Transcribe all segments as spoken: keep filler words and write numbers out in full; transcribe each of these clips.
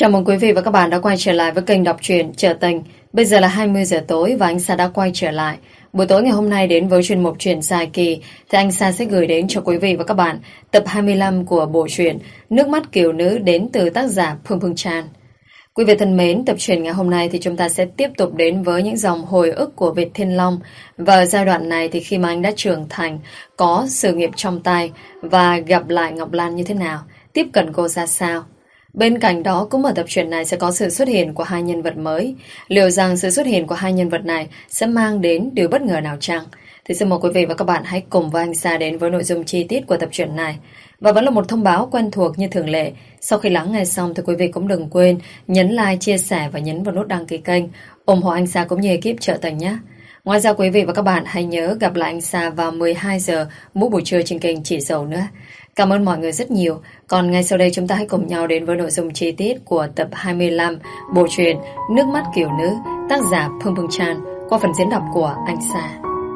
Chào mừng quý vị và các bạn đã quay trở lại với kênh đọc truyện Trở Tình. Bây giờ là hai mươi giờ tối và anh Sa đã quay trở lại. Buổi tối ngày hôm nay đến với chuyên mục truyện dài kỳ thì anh Sa sẽ gửi đến cho quý vị và các bạn tập hai mươi lăm của bộ truyện Nước mắt kiều nữ đến từ tác giả Phương Phương Chan. Quý vị thân mến, tập truyện ngày hôm nay thì chúng ta sẽ tiếp tục đến với những dòng hồi ức của Việt Thiên Long. Và ở giai đoạn này thì khi mà anh đã trưởng thành, có sự nghiệp trong tay và gặp lại Ngọc Lan như thế nào, tiếp cận cô ra sao. Bên cạnh đó cũng ở tập truyện này sẽ có sự xuất hiện của hai nhân vật mới. Liệu rằng sự xuất hiện của hai nhân vật này sẽ mang đến điều bất ngờ nào chăng? Thì xin mời quý vị và các bạn hãy cùng với anh Sa đến với nội dung chi tiết của tập truyện này. Và vẫn là một thông báo quen thuộc như thường lệ. Sau khi lắng nghe xong thì quý vị cũng đừng quên nhấn like, chia sẻ và nhấn vào nút đăng ký kênh, ủng hộ anh Sa cũng như ekip Trở Tình nhé. Ngoài ra quý vị và các bạn hãy nhớ gặp lại anh Sa vào mười hai giờ mỗi buổi trưa trên kênh Chỉ Dầu nữa. Cảm ơn mọi người rất nhiều. Còn ngay sau đây chúng ta hãy cùng nhau đến với nội dung chi tiết của tập hai mươi lăm bộ truyện Nước mắt kiều nữ, tác giả Phương Phương Chan, qua phần diễn đọc của anh Sa.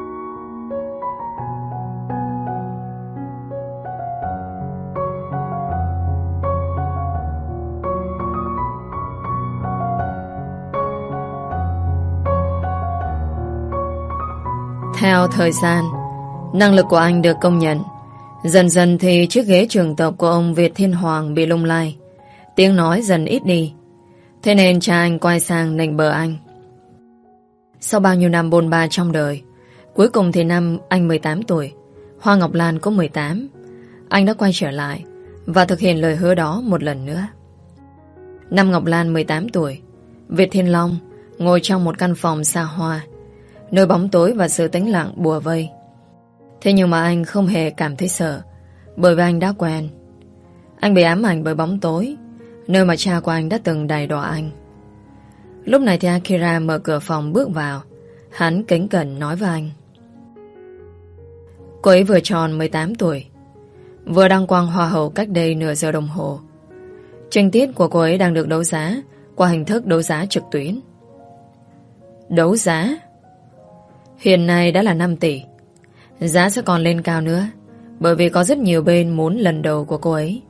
Theo thời gian, năng lực của anh được công nhận. Dần dần thì chiếc ghế trường tộc của ông Việt Thiên Hoàng bị lung lay, tiếng nói dần ít đi. Thế nên cha anh quay sang nịnh bợ anh. Sau bao nhiêu năm bôn ba trong đời, cuối cùng thì năm anh mười tám tuổi, Hoa Ngọc Lan cũng mười tám, anh đã quay trở lại và thực hiện lời hứa đó một lần nữa. Năm Ngọc Lan mười tám tuổi, Việt Thiên Long ngồi trong một căn phòng xa hoa, nơi bóng tối và sự tĩnh lặng bùa vây. Thế nhưng mà anh không hề cảm thấy sợ, bởi vì anh đã quen. Anh bị ám ảnh bởi bóng tối, nơi mà cha của anh đã từng đày đọa anh. Lúc này thì Akira mở cửa phòng bước vào. Hắn kính cẩn nói với anh. Cô ấy vừa tròn mười tám tuổi, vừa đăng quang hoa hậu cách đây nửa giờ đồng hồ. Tranh tiết của cô ấy đang được đấu giá qua hình thức đấu giá trực tuyến. Đấu giá? Hiện nay đã là năm tỷ. Giá sẽ còn lên cao nữa, bởi vì có rất nhiều bên muốn lần đầu của cô ấy.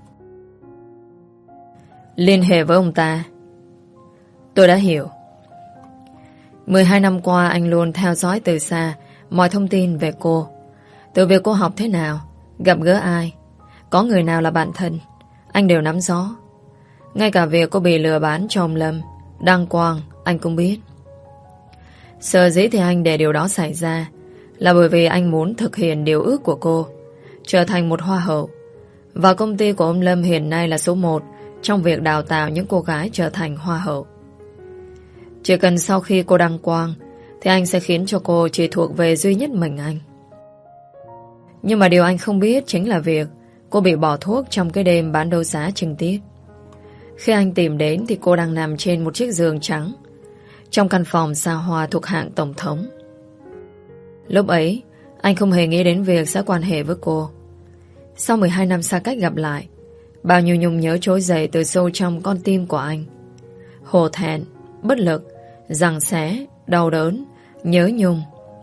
Liên hệ với ông ta. Tôi đã hiểu. mười hai năm qua anh luôn theo dõi từ xa mọi thông tin về cô. Từ việc cô học thế nào, gặp gỡ ai, có người nào là bạn thân, anh đều nắm rõ. Ngay cả việc cô bị lừa bán cho ông Lâm, đăng quang, anh cũng biết. Sở dĩ thì anh để điều đó xảy ra là bởi vì anh muốn thực hiện điều ước của cô, trở thành một hoa hậu. Và công ty của ông Lâm hiện nay là số một trong việc đào tạo những cô gái trở thành hoa hậu. Chỉ cần sau khi cô đăng quang thì anh sẽ khiến cho cô chỉ thuộc về duy nhất mình anh. Nhưng mà điều anh không biết chính là việc cô bị bỏ thuốc trong cái đêm bán đấu giá trực tiếp. Khi anh tìm đến thì cô đang nằm trên một chiếc giường trắng trong căn phòng xa hoa thuộc hạng tổng thống. Lúc ấy, anh không hề nghĩ đến việc sẽ quan hệ với cô. Sau mười hai năm xa cách gặp lại, bao nhiêu nhung nhớ trỗi dậy từ sâu trong con tim của anh. Hổ thẹn, bất lực, giằng xé, đau đớn, nhớ nhung.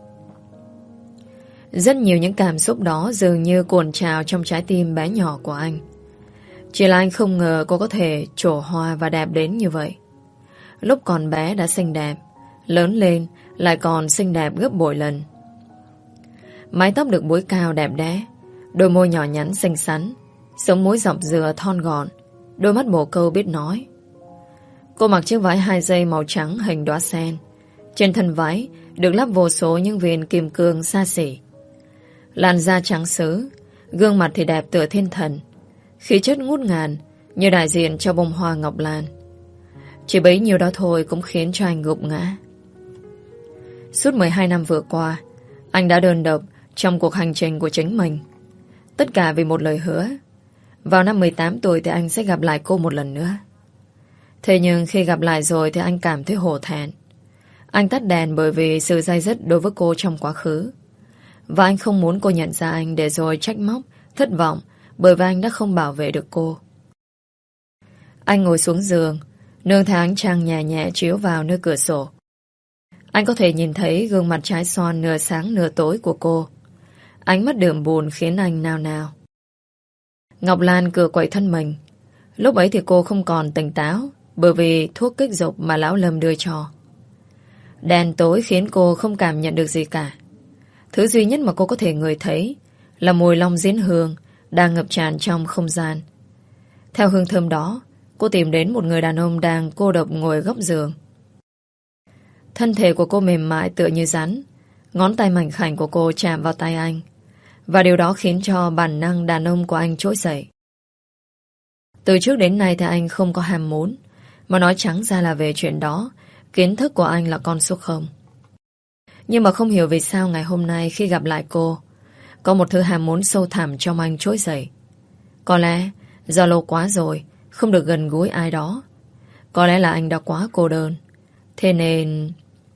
Rất nhiều những cảm xúc đó dường như cuồn trào trong trái tim bé nhỏ của anh. Chỉ là anh không ngờ cô có thể trổ hoa và đẹp đến như vậy. Lúc còn bé đã xinh đẹp, lớn lên lại còn xinh đẹp gấp bội lần. Mái tóc được búi cao đẹp đẽ, đôi môi nhỏ nhắn xinh xắn, sống mũi dọc dừa thon gọn, đôi mắt bồ câu biết nói. Cô mặc chiếc váy hai dây màu trắng hình đóa sen. Trên thân váy được lắp vô số những viên kim cương xa xỉ. Làn da trắng sứ, gương mặt thì đẹp tựa thiên thần, khí chất ngút ngàn như đại diện cho bông hoa Ngọc Lan. Chỉ bấy nhiêu đó thôi cũng khiến cho anh gục ngã. Suốt mười hai năm vừa qua, anh đã đơn độc trong cuộc hành trình của chính mình. Tất cả vì một lời hứa. Vào năm mười tám tuổi thì anh sẽ gặp lại cô một lần nữa. Thế nhưng khi gặp lại rồi thì anh cảm thấy hổ thẹn. Anh tắt đèn bởi vì sự day dứt đối với cô trong quá khứ. Và anh không muốn cô nhận ra anh để rồi trách móc, thất vọng bởi vì anh đã không bảo vệ được cô. Anh ngồi xuống giường, nương theo ánh trăng nhẹ nhẹ chiếu vào nơi cửa sổ. Anh có thể nhìn thấy gương mặt trái xoan nửa sáng nửa tối của cô. Ánh mắt đượm buồn khiến anh nao nao. Ngọc Lan cựa quậy thân mình, Lúc ấy thì cô không còn tỉnh táo bởi vì thuốc kích dục mà lão Lâm đưa cho. Đèn tối khiến cô không cảm nhận được gì cả. Thứ duy nhất mà cô có thể ngửi thấy là mùi long diễn hương đang ngập tràn trong không gian. Theo hương thơm đó, cô tìm đến một người đàn ông đang cô độc ngồi góc giường. Thân thể của cô mềm mại tựa như rắn. Ngón tay mảnh khảnh của cô chạm vào tay anh, và điều đó khiến cho bản năng đàn ông của anh trỗi dậy. Từ trước đến nay thì anh không có ham muốn, mà nói trắng ra là về chuyện đó, kiến thức của anh là con số không. Nhưng mà không hiểu vì sao ngày hôm nay khi gặp lại cô, có một thứ ham muốn sâu thẳm trong anh trỗi dậy. Có lẽ do lâu quá rồi không được gần gũi ai đó. Có lẽ là anh đã quá cô đơn. Thế nên...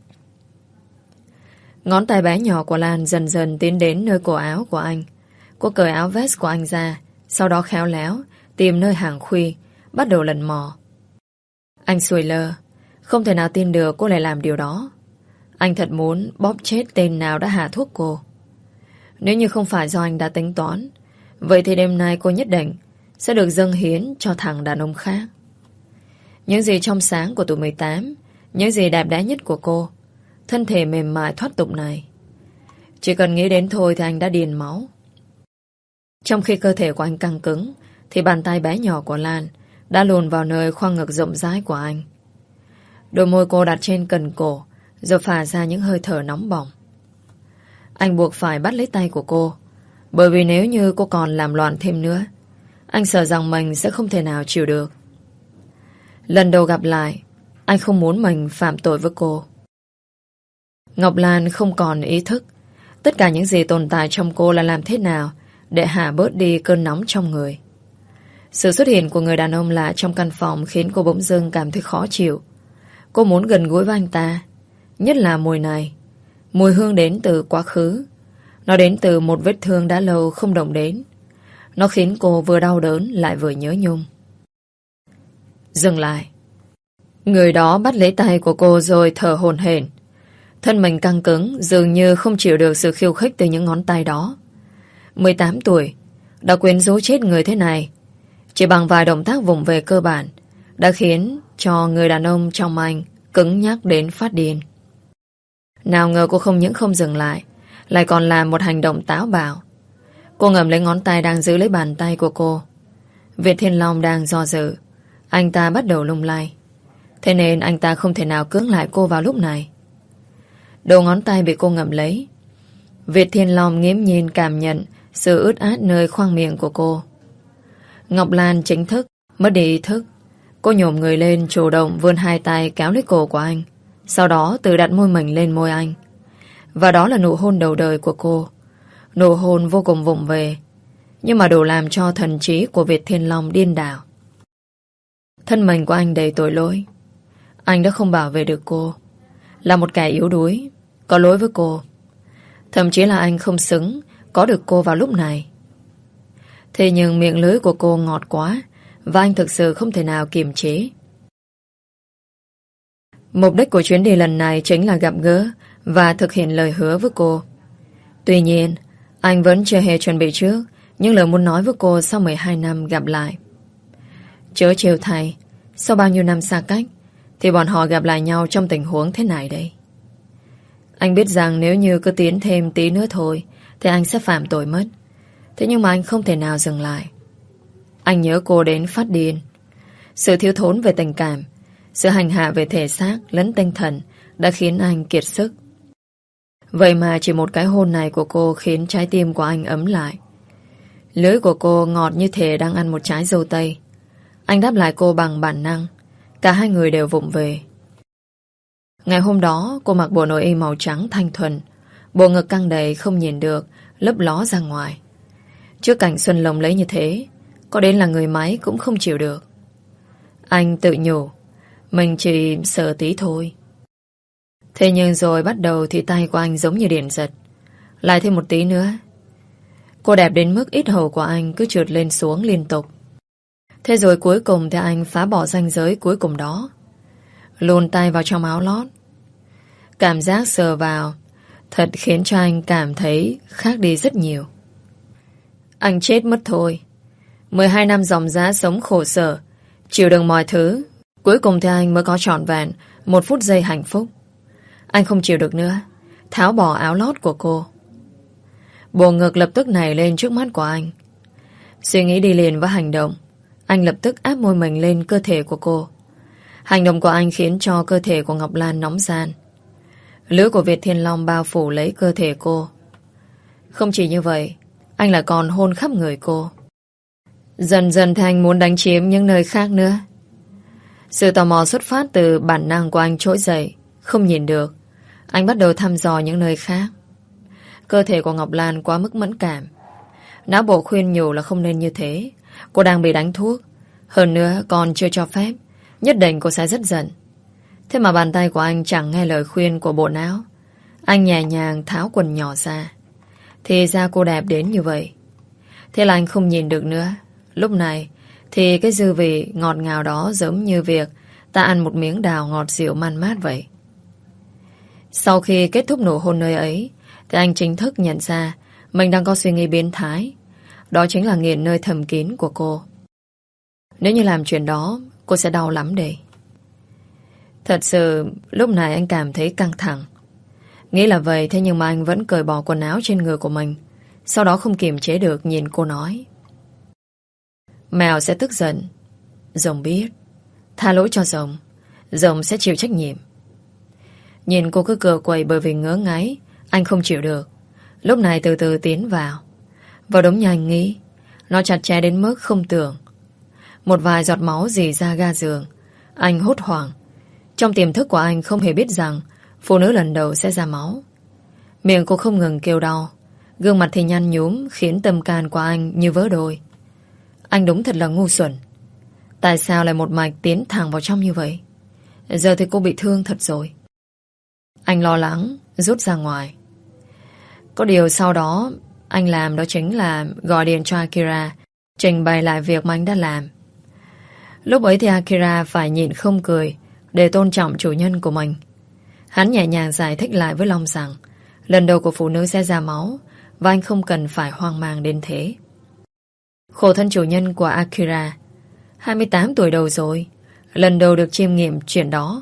Ngón tay bé nhỏ của Lan dần dần tiến đến nơi cổ áo của anh. Cô cởi áo vest của anh ra, sau đó khéo léo tìm nơi hàng khuy, bắt đầu lần mò. Anh sùi lơ, không thể nào tin được cô lại làm điều đó. Anh thật muốn bóp chết tên nào đã hạ thuốc cô. Nếu như không phải do anh đã tính toán, vậy thì đêm nay cô nhất định sẽ được dâng hiến cho thằng đàn ông khác. Những gì trong sáng của tuổi mười tám, những gì đẹp đẽ nhất của cô, thân thể mềm mại thoát tục này. Chỉ cần nghĩ đến thôi thì anh đã điên máu. Trong khi cơ thể của anh căng cứng, thì bàn tay bé nhỏ của Lan đã luồn vào nơi khoang ngực rộng rãi của anh. Đôi môi cô đặt trên cần cổ, rồi phả ra những hơi thở nóng bỏng. Anh buộc phải bắt lấy tay của cô, bởi vì nếu như cô còn làm loạn thêm nữa, anh sợ rằng mình sẽ không thể nào chịu được. Lần đầu gặp lại, anh không muốn mình phạm tội với cô. Ngọc Lan không còn ý thức. Tất cả những gì tồn tại trong cô là làm thế nào để hạ bớt đi cơn nóng trong người. Sự xuất hiện của người đàn ông lạ trong căn phòng khiến cô bỗng dưng cảm thấy khó chịu. Cô muốn gần gũi với anh ta, nhất là mùi này. Mùi hương đến từ quá khứ. Nó đến từ một vết thương đã lâu không động đến. Nó khiến cô vừa đau đớn lại vừa nhớ nhung. Dừng lại. Người đó bắt lấy tay của cô rồi thở hổn hển. Thân mình căng cứng, dường như không chịu được sự khiêu khích từ những ngón tay đó. mười tám tuổi, đã quyến rũ chết người thế này. Chỉ bằng vài động tác vụng về cơ bản đã khiến cho người đàn ông trong anh cứng nhắc đến phát điên. Nào ngờ cô không những không dừng lại, lại còn làm một hành động táo bạo. Cô ngậm lấy ngón tay đang giữ lấy bàn tay của cô. Việt Thiên Long đang do dự. Anh ta bắt đầu lung lay. Thế nên anh ta không thể nào cưỡng lại cô vào lúc này. Đầu ngón tay bị cô ngậm lấy. Việt Thiên Long nghiễm nhiên cảm nhận sự ướt át nơi khoang miệng của cô. Ngọc Lan chính thức mất đi ý thức. Cô nhổm người lên, chủ động vươn hai tay kéo lấy cổ của anh, sau đó tự đặt môi mình lên môi anh. Và đó là nụ hôn đầu đời của cô. Nụ hôn vô cùng vụng về, nhưng mà đủ làm cho thần trí của Việt Thiên Long điên đảo. Thân mình của anh đầy tội lỗi. Anh đã không bảo vệ được cô, là một kẻ yếu đuối, có lỗi với cô. Thậm chí là anh không xứng có được cô vào lúc này. Thế nhưng miệng lưỡi của cô ngọt quá, và anh thực sự không thể nào kiềm chế. Mục đích của chuyến đi lần này chính là gặp gỡ và thực hiện lời hứa với cô. Tuy nhiên, anh vẫn chưa hề chuẩn bị trước những lời muốn nói với cô sau mười hai năm gặp lại. Chớ trêu thay, sau bao nhiêu năm xa cách thì bọn họ gặp lại nhau trong tình huống thế này đây. Anh biết rằng nếu như cứ tiến thêm tí nữa thôi thì anh sẽ phạm tội mất. Thế nhưng mà anh không thể nào dừng lại. Anh nhớ cô đến phát điên. Sự thiếu thốn về tình cảm, sự hành hạ về thể xác lẫn tinh thần đã khiến anh kiệt sức. Vậy mà chỉ một cái hôn này của cô khiến trái tim của anh ấm lại. Lưỡi của cô ngọt như thể đang ăn một trái dâu tây. Anh đáp lại cô bằng bản năng. Cả hai người đều vụng về. Ngày hôm đó cô mặc bộ nội y màu trắng thanh thuần, bộ ngực căng đầy không nhìn được, lấp ló ra ngoài. Trước cảnh xuân lồng lấy như thế, có đến là người máy cũng không chịu được. Anh tự nhủ, mình chỉ sợ tí thôi. Thế nhưng rồi bắt đầu thì tay của anh giống như điện giật. Lại thêm một tí nữa. Cô đẹp đến mức ít hầu của anh cứ trượt lên xuống liên tục. Thế rồi cuối cùng thì anh phá bỏ ranh giới cuối cùng đó. Luồn tay vào trong áo lót. Cảm giác sờ vào thật khiến cho anh cảm thấy khác đi rất nhiều. Anh chết mất thôi. mười hai năm dòng dã sống khổ sở Chịu đựng mọi thứ, cuối cùng thì anh mới có trọn vẹn một phút giây hạnh phúc. Anh không chịu được nữa, tháo bỏ áo lót của cô. Bộ ngực lập tức nảy lên trước mắt của anh. Suy nghĩ đi liền với hành động. Anh lập tức áp môi mình lên cơ thể của cô. Hành động của anh khiến cho cơ thể của Ngọc Lan nóng ran. Lưỡi của Việt Thiên Long bao phủ lấy cơ thể cô. Không chỉ như vậy, anh lại còn hôn khắp người cô. Dần dần thì anh muốn đánh chiếm những nơi khác nữa. Sự tò mò xuất phát từ bản năng của anh trỗi dậy. Không nhìn được, anh bắt đầu thăm dò những nơi khác. Cơ thể của Ngọc Lan quá mức mẫn cảm. Não bộ khuyên nhủ là không nên như thế. Cô đang bị đánh thuốc. Hơn nữa còn chưa cho phép. Nhất định cô sẽ rất giận. Thế mà bàn tay của anh chẳng nghe lời khuyên của bộ não. Anh nhẹ nhàng tháo quần nhỏ ra. Thì ra cô đẹp đến như vậy. Thế là anh không nhìn được nữa. Lúc này thì cái dư vị ngọt ngào đó giống như việc ta ăn một miếng đào ngọt dịu man mát vậy. Sau khi kết thúc nụ hôn nơi ấy thì anh chính thức nhận ra mình đang có suy nghĩ biến thái. Đó chính là nghiện nơi thầm kín của cô. Nếu như làm chuyện đó, cô sẽ đau lắm đây. Thật sự lúc này anh cảm thấy căng thẳng. Nghĩ là vậy, thế nhưng mà anh vẫn cởi bỏ quần áo trên người của mình. Sau đó không kiềm chế được nhìn cô nói: Mèo sẽ tức giận. Rồng biết. Tha lỗi cho rồng. Rồng sẽ chịu trách nhiệm. Nhìn cô cứ cựa quậy bởi vì ngứa ngáy, anh không chịu được. Lúc này từ từ tiến vào. Và đúng như anh nghĩ, nó chặt chẽ đến mức không tưởng. Một vài giọt máu rỉ ra ga giường. Anh hốt hoảng. Trong tiềm thức của anh không hề biết rằng phụ nữ lần đầu sẽ ra máu. Miệng cô không ngừng kêu đau. Gương mặt thì nhăn nhúm khiến tâm can của anh như vỡ đôi. Anh đúng thật là ngu xuẩn. Tại sao lại một mạch tiến thẳng vào trong như vậy? Giờ thì cô bị thương thật rồi. Anh lo lắng rút ra ngoài. Có điều sau đó anh làm đó chính là gọi điện cho Akira, trình bày lại việc mà anh đã làm. Lúc ấy thì Akira phải nhịn không cười để tôn trọng chủ nhân của mình. Hắn nhẹ nhàng giải thích lại với Long rằng lần đầu của phụ nữ sẽ ra máu và anh không cần phải hoang mang đến thế. Khổ thân chủ nhân của Akira, hai mươi tám tuổi đầu rồi, lần đầu được chiêm nghiệm chuyện đó.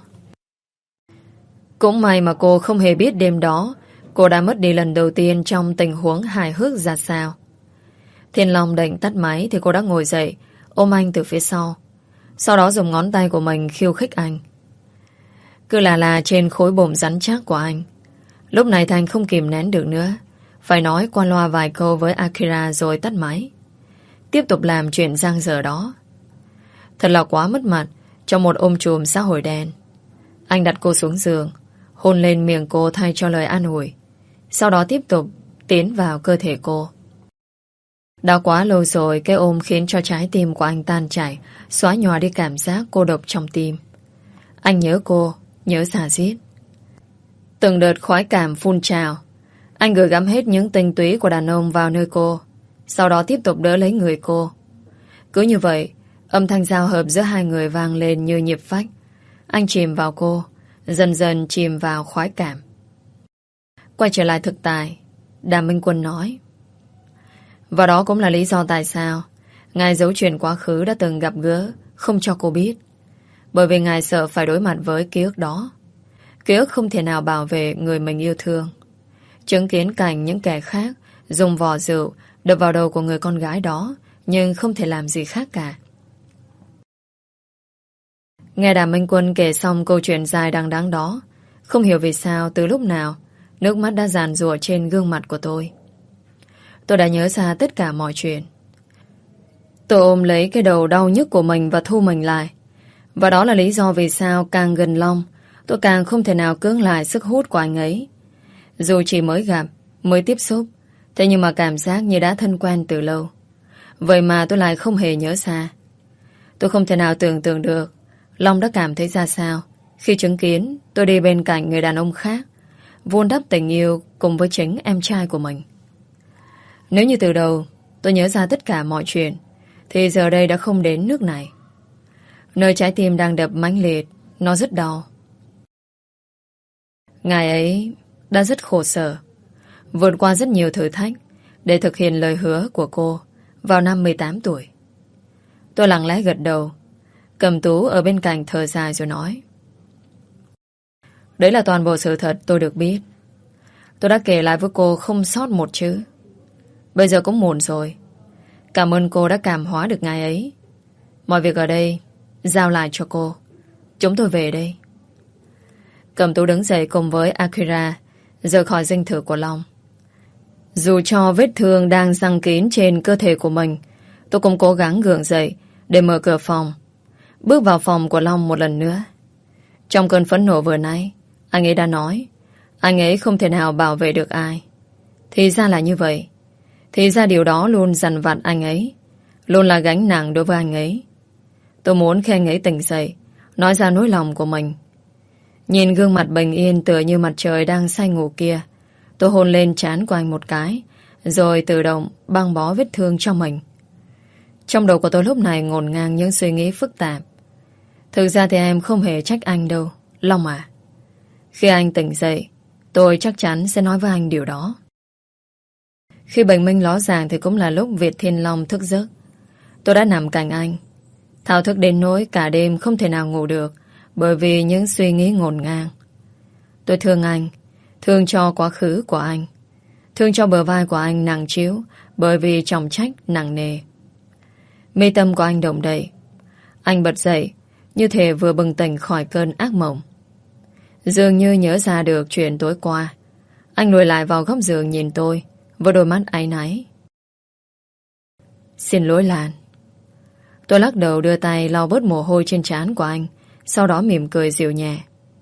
Cũng may mà cô không hề biết đêm đó cô đã mất đi lần đầu tiên trong tình huống hài hước ra sao. Thiên Long định tắt máy thì cô đã ngồi dậy, ôm anh từ phía sau. Sau đó dùng ngón tay của mình khiêu khích anh. Cứ là là trên khối bụng rắn chắc của anh. Lúc này Thành không kìm nén được nữa, phải nói qua loa vài câu với Akira rồi tắt máy. Tiếp tục làm chuyện giang dở đó. Thật là quá mất mặt trong một ôm chùm xã hội đen. Anh đặt cô xuống giường, hôn lên miệng cô thay cho lời an ủi. Sau đó tiếp tục tiến vào cơ thể cô. Đã quá lâu rồi, cái ôm khiến cho trái tim của anh tan chảy, xóa nhòa đi cảm giác cô độc trong tim. Anh nhớ cô, nhớ xả xiết. Từng đợt khoái cảm phun trào. Anh gửi gắm hết những tinh túy của đàn ông vào nơi cô. Sau đó tiếp tục đỡ lấy người cô. Cứ như vậy, âm thanh giao hợp giữa hai người vang lên như nhịp phách. Anh chìm vào cô, dần dần chìm vào khoái cảm. Quay trở lại thực tại, Đàm Minh Quân nói: Và đó cũng là lý do tại sao ngài giấu chuyện quá khứ đã từng gặp gỡ, không cho cô biết. Bởi vì ngài sợ phải đối mặt với ký ức đó. Ký ức không thể nào bảo vệ người mình yêu thương. Chứng kiến cảnh những kẻ khác dùng vỏ rượu đập vào đầu của người con gái đó, nhưng không thể làm gì khác cả. Nghe Đàm Minh Quân kể xong câu chuyện dài đằng đẵng đó, không hiểu vì sao từ lúc nào nước mắt đã giàn giụa trên gương mặt của tôi. Tôi đã nhớ ra tất cả mọi chuyện. Tôi ôm lấy cái đầu đau nhức của mình và thu mình lại. Và đó là lý do vì sao càng gần Long, tôi càng không thể nào cưỡng lại sức hút của anh ấy. Dù chỉ mới gặp, mới tiếp xúc, thế nhưng mà cảm giác như đã thân quen từ lâu. Vậy mà tôi lại không hề nhớ ra. Tôi không thể nào tưởng tượng được Long đã cảm thấy ra sao khi chứng kiến tôi đi bên cạnh người đàn ông khác, vun đắp tình yêu cùng với chính em trai của mình. Nếu như từ đầu tôi nhớ ra tất cả mọi chuyện, thì giờ đây đã không đến nước này. Nơi trái tim đang đập mãnh liệt, nó rất đau. Ngày ấy đã rất khổ sở, vượt qua rất nhiều thử thách để thực hiện lời hứa của cô vào năm mười tám tuổi. Tôi lặng lẽ gật đầu. Cẩm Tú ở bên cạnh thở dài rồi nói: Đấy là toàn bộ sự thật tôi được biết. Tôi đã kể lại với cô không sót một chữ. Bây giờ cũng muộn rồi. Cảm ơn cô đã cảm hóa được ngài ấy. Mọi việc ở đây giao lại cho cô. Chúng tôi về đây. Cẩm Tú đứng dậy cùng với Akira rời khỏi dinh thự của Long. Dù cho vết thương đang giăng kín trên cơ thể của mình, tôi cũng cố gắng gượng dậy để mở cửa phòng, bước vào phòng của Long một lần nữa. Trong cơn phẫn nộ vừa nãy, anh ấy đã nói anh ấy không thể nào bảo vệ được ai. Thì ra là như vậy. Thì ra điều đó luôn dằn vặt anh ấy, luôn là gánh nặng đối với anh ấy. Tôi muốn khi anh ấy tỉnh dậy nói ra nỗi lòng của mình. Nhìn gương mặt bình yên tựa như mặt trời đang say ngủ kia, tôi hôn lên trán của anh một cái, rồi tự động băng bó vết thương cho mình. Trong đầu của tôi lúc này ngổn ngang những suy nghĩ phức tạp. Thực ra thì em không hề trách anh đâu, Long à. Khi anh tỉnh dậy, tôi chắc chắn sẽ nói với anh điều đó. Khi bình minh ló dạng thì cũng là lúc Việt Thiên Long thức giấc. Tôi đã nằm cạnh anh, thao thức đến nỗi cả đêm không thể nào ngủ được, bởi vì những suy nghĩ ngổn ngang. Tôi thương anh, thương cho quá khứ của anh, thương cho bờ vai của anh nặng trĩu bởi vì trọng trách nặng nề. Mi tâm của anh động đậy. Anh bật dậy như thể vừa bừng tỉnh khỏi cơn ác mộng. Dường như nhớ ra được chuyện tối qua, anh lùi lại vào góc giường nhìn tôi với đôi mắt áy náy. Xin lỗi Lan. Tôi lắc đầu đưa tay lau bớt mồ hôi trên trán của anh, sau đó mỉm cười dịu nhẹ.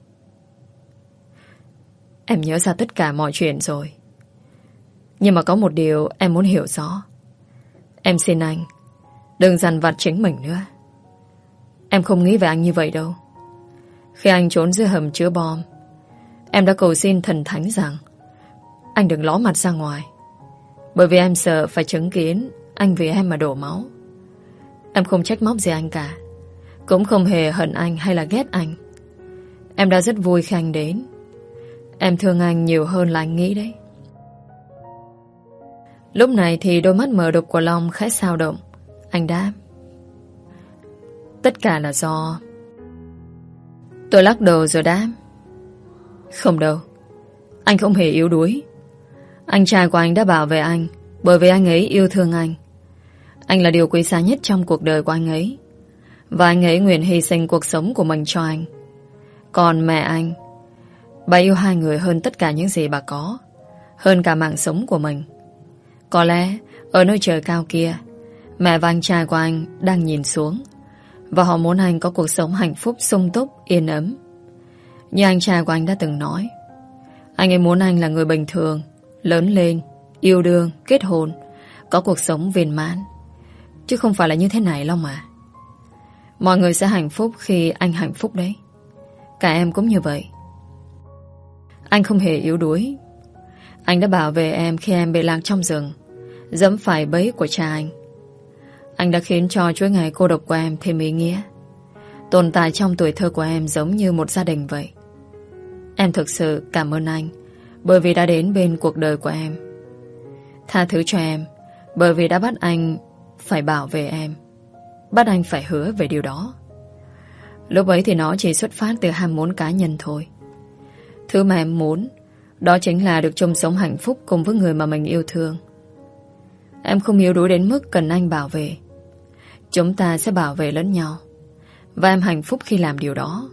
Em nhớ ra tất cả mọi chuyện rồi. Nhưng mà có một điều em muốn hiểu rõ. Em xin anh đừng dằn vặt chính mình nữa. Em không nghĩ về anh như vậy đâu. Khi anh trốn dưới hầm chứa bom, em đã cầu xin thần thánh rằng anh đừng ló mặt ra ngoài, bởi vì em sợ phải chứng kiến anh vì em mà đổ máu. Em không trách móc gì anh cả, cũng không hề hận anh hay là ghét anh. Em đã rất vui khi anh đến. Em thương anh nhiều hơn là anh nghĩ đấy. Lúc này thì đôi mắt mờ đục của Long khẽ sao động. Anh đáp: Tất cả là do... Tôi lắc đầu rồi đáp: Không đâu. Anh không hề yếu đuối. Anh trai của anh đã bảo vệ anh bởi vì anh ấy yêu thương anh. Anh là điều quý giá nhất trong cuộc đời của anh ấy, và anh ấy nguyện hy sinh cuộc sống của mình cho anh. Còn mẹ anh, bà yêu hai người hơn tất cả những gì bà có, hơn cả mạng sống của mình. Có lẽ ở nơi trời cao kia, mẹ và anh trai của anh đang nhìn xuống, và họ muốn anh có cuộc sống hạnh phúc, sung túc, yên ấm. Như anh trai của anh đã từng nói, anh ấy muốn anh là người bình thường, lớn lên, yêu đương, kết hôn, có cuộc sống viên mãn. Chứ không phải là như thế này Long mà. Mọi người sẽ hạnh phúc khi anh hạnh phúc đấy. Cả em cũng như vậy. Anh không hề yếu đuối. Anh đã bảo vệ em khi em bị lạc trong rừng, dẫm phải bẫy của cha anh. Anh đã khiến cho chuỗi ngày cô độc của em thêm ý nghĩa. Tồn tại trong tuổi thơ của em giống như một gia đình vậy. Em thực sự cảm ơn anh bởi vì đã đến bên cuộc đời của em. Tha thứ cho em bởi vì đã bắt anh phải bảo vệ em, bắt anh phải hứa về điều đó. Lúc ấy thì nó chỉ xuất phát từ ham muốn cá nhân thôi. Thứ mà em muốn đó chính là được chung sống hạnh phúc cùng với người mà mình yêu thương. Em không yếu đuối đến mức cần anh bảo vệ. Chúng ta sẽ bảo vệ lẫn nhau, và em hạnh phúc khi làm điều đó.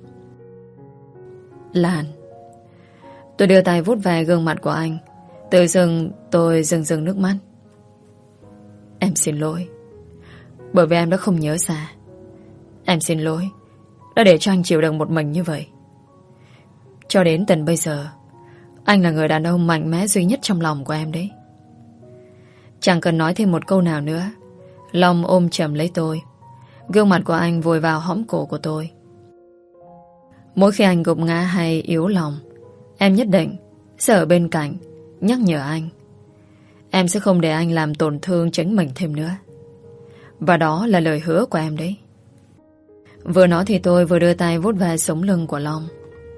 Lan. Tôi đưa tay vuốt về gương mặt của anh. Tự dưng tôi rưng rưng nước mắt. Em xin lỗi bởi vì em đã không nhớ ra. Em xin lỗi đã để cho anh chịu đựng một mình như vậy. Cho đến tận bây giờ, anh là người đàn ông mạnh mẽ duy nhất trong lòng của em đấy. Chẳng cần nói thêm một câu nào nữa, Long ôm chầm lấy tôi. Gương mặt của anh vùi vào hõm cổ của tôi. Mỗi khi anh gục ngã hay yếu lòng, em nhất định sẽ ở bên cạnh nhắc nhở anh. Em sẽ không để anh làm tổn thương chính mình thêm nữa. Và đó là lời hứa của em đấy. Vừa nói thì tôi vừa đưa tay vuốt về sống lưng của Long.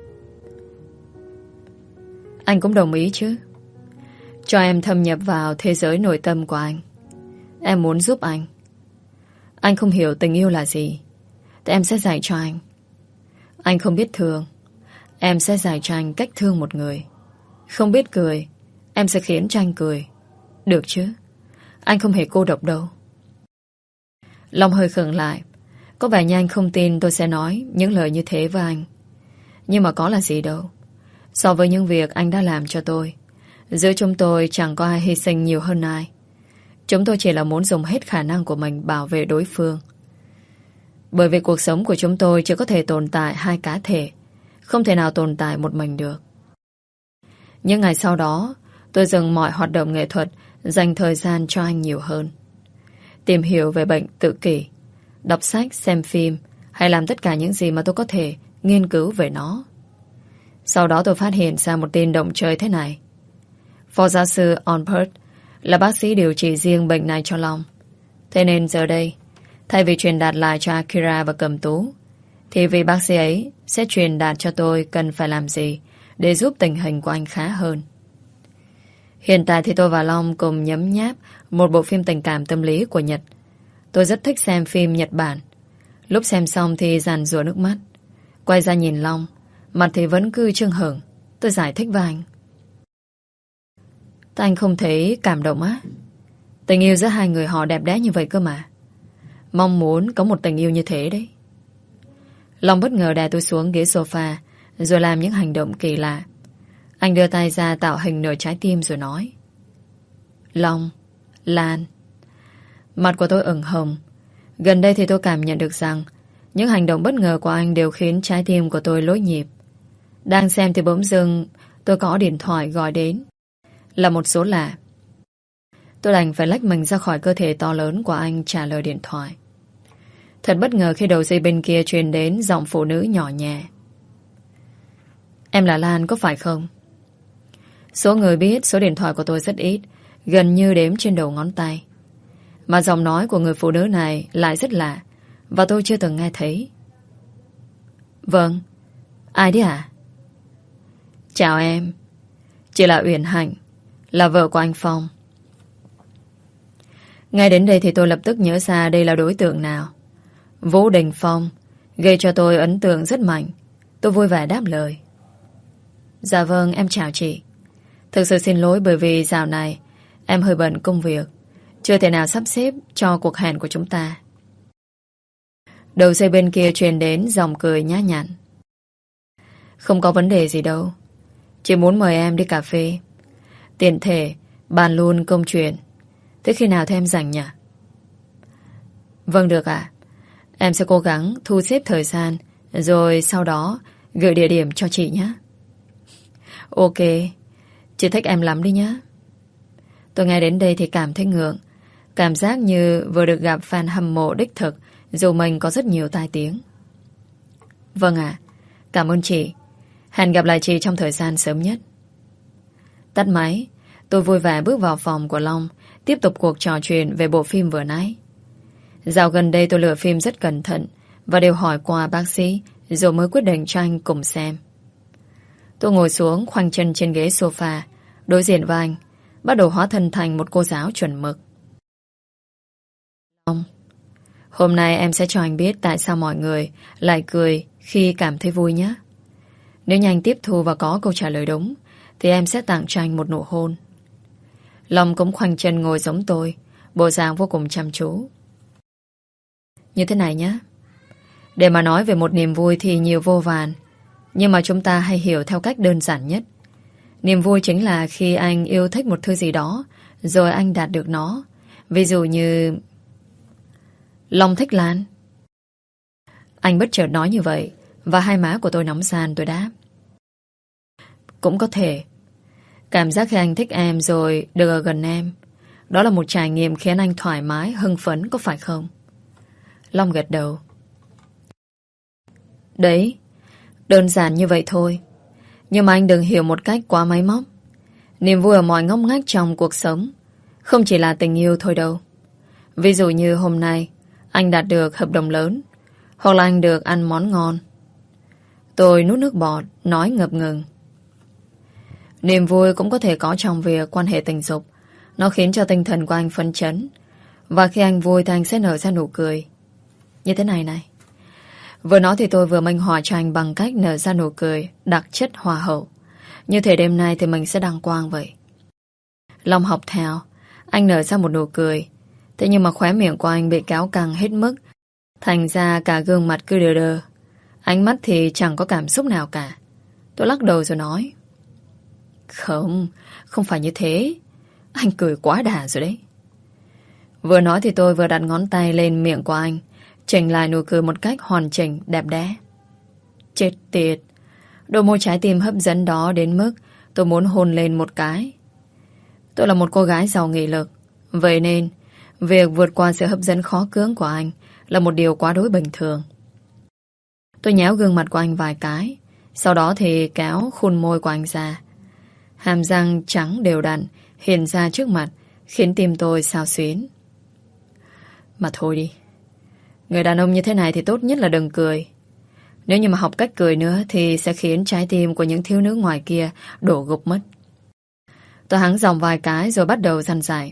Anh cũng đồng ý chứ? Cho em thâm nhập vào thế giới nội tâm của anh. Em muốn giúp anh. Anh không hiểu tình yêu là gì. Thì em sẽ dạy cho anh. Anh không biết thương, em sẽ dạy cho anh cách thương một người. Không biết cười, em sẽ khiến cho anh cười. Được chứ? Anh không hề cô độc đâu. Long hơi khựng lại. Có vẻ như anh không tin tôi sẽ nói những lời như thế với anh. Nhưng mà có là gì đâu. So với những việc anh đã làm cho tôi, giữa chúng tôi chẳng có ai hy sinh nhiều hơn ai. Chúng tôi chỉ là muốn dùng hết khả năng của mình bảo vệ đối phương. Bởi vì cuộc sống của chúng tôi chỉ có thể tồn tại hai cá thể, không thể nào tồn tại một mình được. Những ngày sau đó, tôi dừng mọi hoạt động nghệ thuật, dành thời gian cho anh nhiều hơn. Tìm hiểu về bệnh tự kỷ, đọc sách, xem phim, hay làm tất cả những gì mà tôi có thể nghiên cứu về nó. Sau đó tôi phát hiện ra một tin động trời thế này. Phó giáo sư Onpert là bác sĩ điều trị riêng bệnh này cho Long. Thế nên giờ đây, thay vì truyền đạt lại cho Akira và Cẩm Tú, thì vị bác sĩ ấy sẽ truyền đạt cho tôi cần phải làm gì để giúp tình hình của anh khá hơn. Hiện tại thì tôi và Long cùng nhấm nháp một bộ phim tình cảm tâm lý của Nhật. Tôi rất thích xem phim Nhật Bản. Lúc xem xong thì giàn giụa nước mắt. Quay ra nhìn Long, mặt thì vẫn cứ chưng hửng. Tôi giải thích với anh. Anh không thấy cảm động á? Tình yêu giữa hai người họ đẹp đẽ như vậy cơ mà. Mong muốn có một tình yêu như thế đấy. Long bất ngờ đè tôi xuống ghế sofa, rồi làm những hành động kỳ lạ. Anh đưa tay ra tạo hình nửa trái tim rồi nói: Long, Lan. Mặt của tôi ửng hồng. Gần đây thì tôi cảm nhận được rằng những hành động bất ngờ của anh đều khiến trái tim của tôi lỗi nhịp. Đang xem thì bỗng dưng tôi có điện thoại gọi đến. Là một số lạ. Tôi đành phải lách mình ra khỏi cơ thể to lớn của anh trả lời điện thoại. Thật bất ngờ khi đầu dây bên kia truyền đến giọng phụ nữ nhỏ nhẹ. Em là Lan có phải không? Số người biết số điện thoại của tôi rất ít, gần như đếm trên đầu ngón tay. Mà giọng nói của người phụ nữ này lại rất lạ, và tôi chưa từng nghe thấy. Vâng, ai đấy ạ? Chào em, chị là Uyển Hạnh, là vợ của anh Phong. Ngay đến đây thì tôi lập tức nhớ ra đây là đối tượng nào. Vũ Đình Phong gây cho tôi ấn tượng rất mạnh. Tôi vui vẻ đáp lời. Dạ vâng, em chào chị. Thực sự xin lỗi bởi vì dạo này em hơi bận công việc, chưa thể nào sắp xếp cho cuộc hẹn của chúng ta. Đầu dây bên kia truyền đến giọng cười nhã nhặn. Không có vấn đề gì đâu. Chỉ muốn mời em đi cà phê, tiện thể bàn luôn công chuyện. Thế khi nào thì em rảnh nhỉ? Vâng được ạ. Em sẽ cố gắng thu xếp thời gian, rồi sau đó gửi địa điểm cho chị nhé. Ok, chị thích em lắm đi nhé. Tôi nghe đến đây thì cảm thấy ngượng. Cảm giác như vừa được gặp fan hâm mộ đích thực, dù mình có rất nhiều tai tiếng. Vâng ạ, cảm ơn chị. Hẹn gặp lại chị trong thời gian sớm nhất. Tắt máy, tôi vui vẻ bước vào phòng của Long, tiếp tục cuộc trò chuyện về bộ phim vừa nãy. Dạo gần đây tôi lựa phim rất cẩn thận và đều hỏi qua bác sĩ, rồi mới quyết định cho anh cùng xem. Tôi ngồi xuống khoanh chân trên ghế sofa, đối diện với anh, bắt đầu hóa thân thành một cô giáo chuẩn mực. Long, hôm nay em sẽ cho anh biết tại sao mọi người lại cười khi cảm thấy vui nhé. Nếu như anh tiếp thu và có câu trả lời đúng, thì em sẽ tặng cho anh một nụ hôn. Long cũng khoanh chân ngồi giống tôi, bộ dạng vô cùng chăm chú. Như thế này nhé. Để mà nói về một niềm vui thì nhiều vô vàn, nhưng mà chúng ta hay hiểu theo cách đơn giản nhất. Niềm vui chính là khi anh yêu thích một thứ gì đó, rồi anh đạt được nó. Ví dụ như Long thích Lan. Anh bất chợt nói như vậy, và hai má của tôi nóng ran. Tôi đáp: cũng có thể. Cảm giác khi anh thích em rồi được ở gần em, đó là một trải nghiệm khiến anh thoải mái, hưng phấn, có phải không? Long gật đầu. Đấy, đơn giản như vậy thôi. Nhưng mà anh đừng hiểu một cách quá máy móc. Niềm vui ở mọi ngóc ngách trong cuộc sống không chỉ là tình yêu thôi đâu. Ví dụ như hôm nay anh đạt được hợp đồng lớn, hoặc là anh được ăn món ngon. Tôi nuốt nước bọt, nói ngập ngừng. Niềm vui cũng có thể có trong việc quan hệ tình dục. Nó khiến cho tinh thần của anh phấn chấn, và khi anh vui thì anh sẽ nở ra nụ cười. Như thế này này. Vừa nói thì tôi vừa minh họa cho anh bằng cách nở ra nụ cười đặc chất hòa hậu. Như thể đêm nay thì mình sẽ đăng quang vậy. Long học theo. Anh nở ra một nụ cười. Thế nhưng mà khóe miệng của anh bị kéo căng hết mức. Thành ra cả gương mặt cứ đờ đờ. Ánh mắt thì chẳng có cảm xúc nào cả. Tôi lắc đầu rồi nói: Không, không phải như thế. Anh cười quá đà rồi đấy. Vừa nói thì tôi vừa đặt ngón tay lên miệng của anh, chỉnh lại nụ cười một cách hoàn chỉnh, đẹp đẽ. Chết tiệt. Đôi môi trái tim hấp dẫn đó đến mức tôi muốn hôn lên một cái. Tôi là một cô gái giàu nghị lực. Vậy nên việc vượt qua sự hấp dẫn khó cưỡng của anh là một điều quá đối bình thường. Tôi nhéo gương mặt của anh vài cái, sau đó thì kéo khuôn môi của anh ra. Hàm răng trắng đều đặn hiện ra trước mặt, khiến tim tôi xao xuyến. Mà thôi đi. Người đàn ông như thế này thì tốt nhất là đừng cười. Nếu như mà học cách cười nữa thì sẽ khiến trái tim của những thiếu nữ ngoài kia đổ gục mất. Tôi hắng giọng vài cái rồi bắt đầu dằn dạy.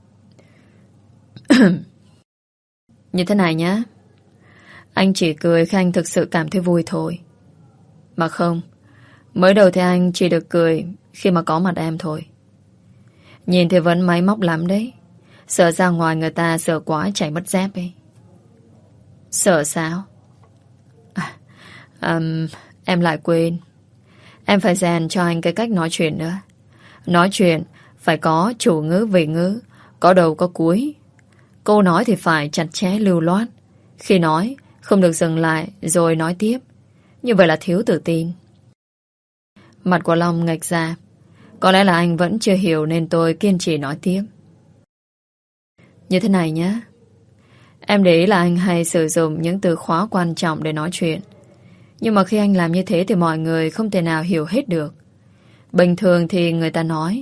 Như thế này nhá. Anh chỉ cười khi anh thực sự cảm thấy vui thôi. Mà không, mới đầu thì anh chỉ được cười khi mà có mặt em thôi. Nhìn thì vẫn máy móc lắm đấy. Sợ ra ngoài người ta sợ quá chảy mất dép ấy. Sợ sao? À, um, em lại quên. Em phải rèn cho anh cái cách nói chuyện nữa. Nói chuyện phải có chủ ngữ vị ngữ, có đầu có cuối. Câu nói thì phải chặt chẽ lưu loát. Khi nói không được dừng lại rồi nói tiếp. Như vậy là thiếu tự tin. Mặt của Long nghệch ra. Có lẽ là anh vẫn chưa hiểu nên tôi kiên trì nói tiếp. Như thế này nhé. Em để ý là anh hay sử dụng những từ khóa quan trọng để nói chuyện. Nhưng mà khi anh làm như thế thì mọi người không thể nào hiểu hết được. Bình thường thì người ta nói: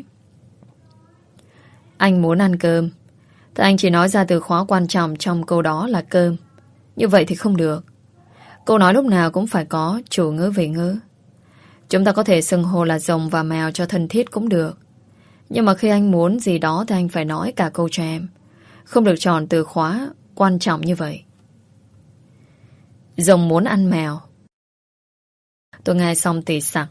Anh muốn ăn cơm. Thì anh chỉ nói ra từ khóa quan trọng trong câu đó là cơm. Như vậy thì không được. Câu nói lúc nào cũng phải có chủ ngữ vị ngữ. Chúng ta có thể xưng hô là rồng và mèo cho thân thiết cũng được. Nhưng mà khi anh muốn gì đó thì anh phải nói cả câu cho em. Không được chọn từ khóa quan trọng như vậy. Rồng muốn ăn mèo. Tôi nghe xong thì sặc.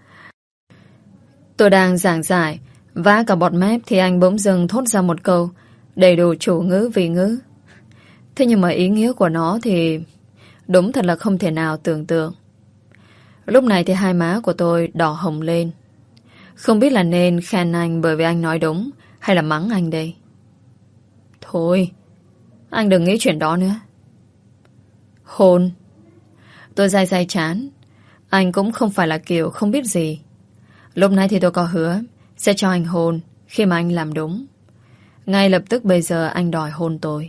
Tôi đang giảng giải vã cả bọt mép thì anh bỗng dưng thốt ra một câu đầy đủ chủ ngữ vị ngữ. Thế nhưng mà ý nghĩa của nó thì đúng thật là không thể nào tưởng tượng. Lúc này thì hai má của tôi đỏ hồng lên. Không biết là nên khen anh bởi vì anh nói đúng hay là mắng anh đây. Thôi, anh đừng nghĩ chuyện đó nữa. Hôn. Tôi day day chán. Anh cũng không phải là kiểu không biết gì. Lúc nãy thì tôi có hứa sẽ cho anh hôn khi mà anh làm đúng. Ngay lập tức bây giờ anh đòi hôn tôi.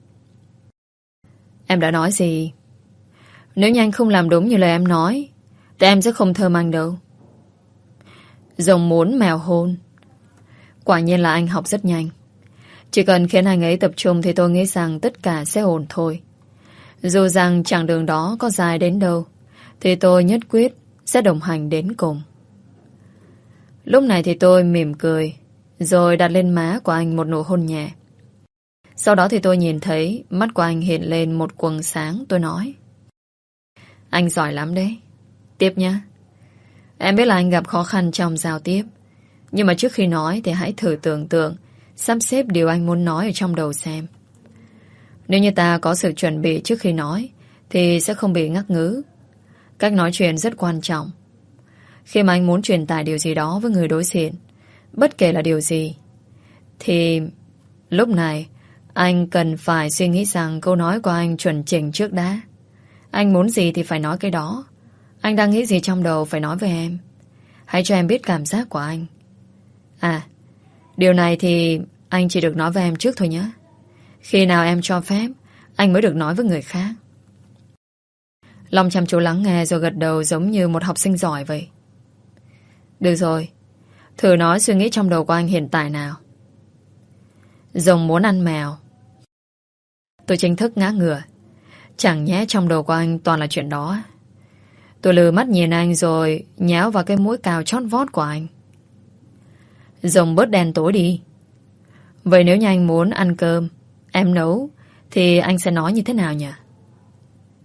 Em đã nói gì? Nếu như anh không làm đúng như lời em nói thì em sẽ không thơm anh đâu. Rồng muốn mèo hôn. Quả nhiên là anh học rất nhanh. Chỉ cần khiến anh ấy tập trung thì tôi nghĩ rằng tất cả sẽ ổn thôi. Dù rằng chặng đường đó có dài đến đâu thì tôi nhất quyết sẽ đồng hành đến cùng. Lúc này thì tôi mỉm cười rồi đặt lên má của anh một nụ hôn nhẹ. Sau đó thì tôi nhìn thấy mắt của anh hiện lên một quầng sáng. Tôi nói: Anh giỏi lắm đấy. Tiếp nhá. Em biết là anh gặp khó khăn trong giao tiếp. Nhưng mà trước khi nói thì hãy thử tưởng tượng, sắp xếp điều anh muốn nói ở trong đầu xem. Nếu như ta có sự chuẩn bị trước khi nói thì sẽ không bị ngắc ngứ. Cách nói chuyện rất quan trọng. Khi mà anh muốn truyền tải điều gì đó với người đối diện, bất kể là điều gì, thì lúc này anh cần phải suy nghĩ rằng câu nói của anh chuẩn chỉnh trước đã. Anh muốn gì thì phải nói cái đó. Anh đang nghĩ gì trong đầu phải nói với em. Hãy cho em biết cảm giác của anh. À, điều này thì anh chỉ được nói với em trước thôi nhé. Khi nào em cho phép, anh mới được nói với người khác. Long chăm chú lắng nghe rồi gật đầu giống như một học sinh giỏi vậy. Được rồi, thử nói suy nghĩ trong đầu của anh hiện tại nào. Rồng muốn ăn mèo. Tôi chính thức ngã ngửa. Chẳng nhẽ trong đầu của anh toàn là chuyện đó. Tôi lừ mắt nhìn anh rồi nhéo vào cái mũi cào chót vót của anh. Rồng bớt đen tối đi. Vậy nếu như anh muốn ăn cơm, em nấu, thì anh sẽ nói như thế nào nhỉ?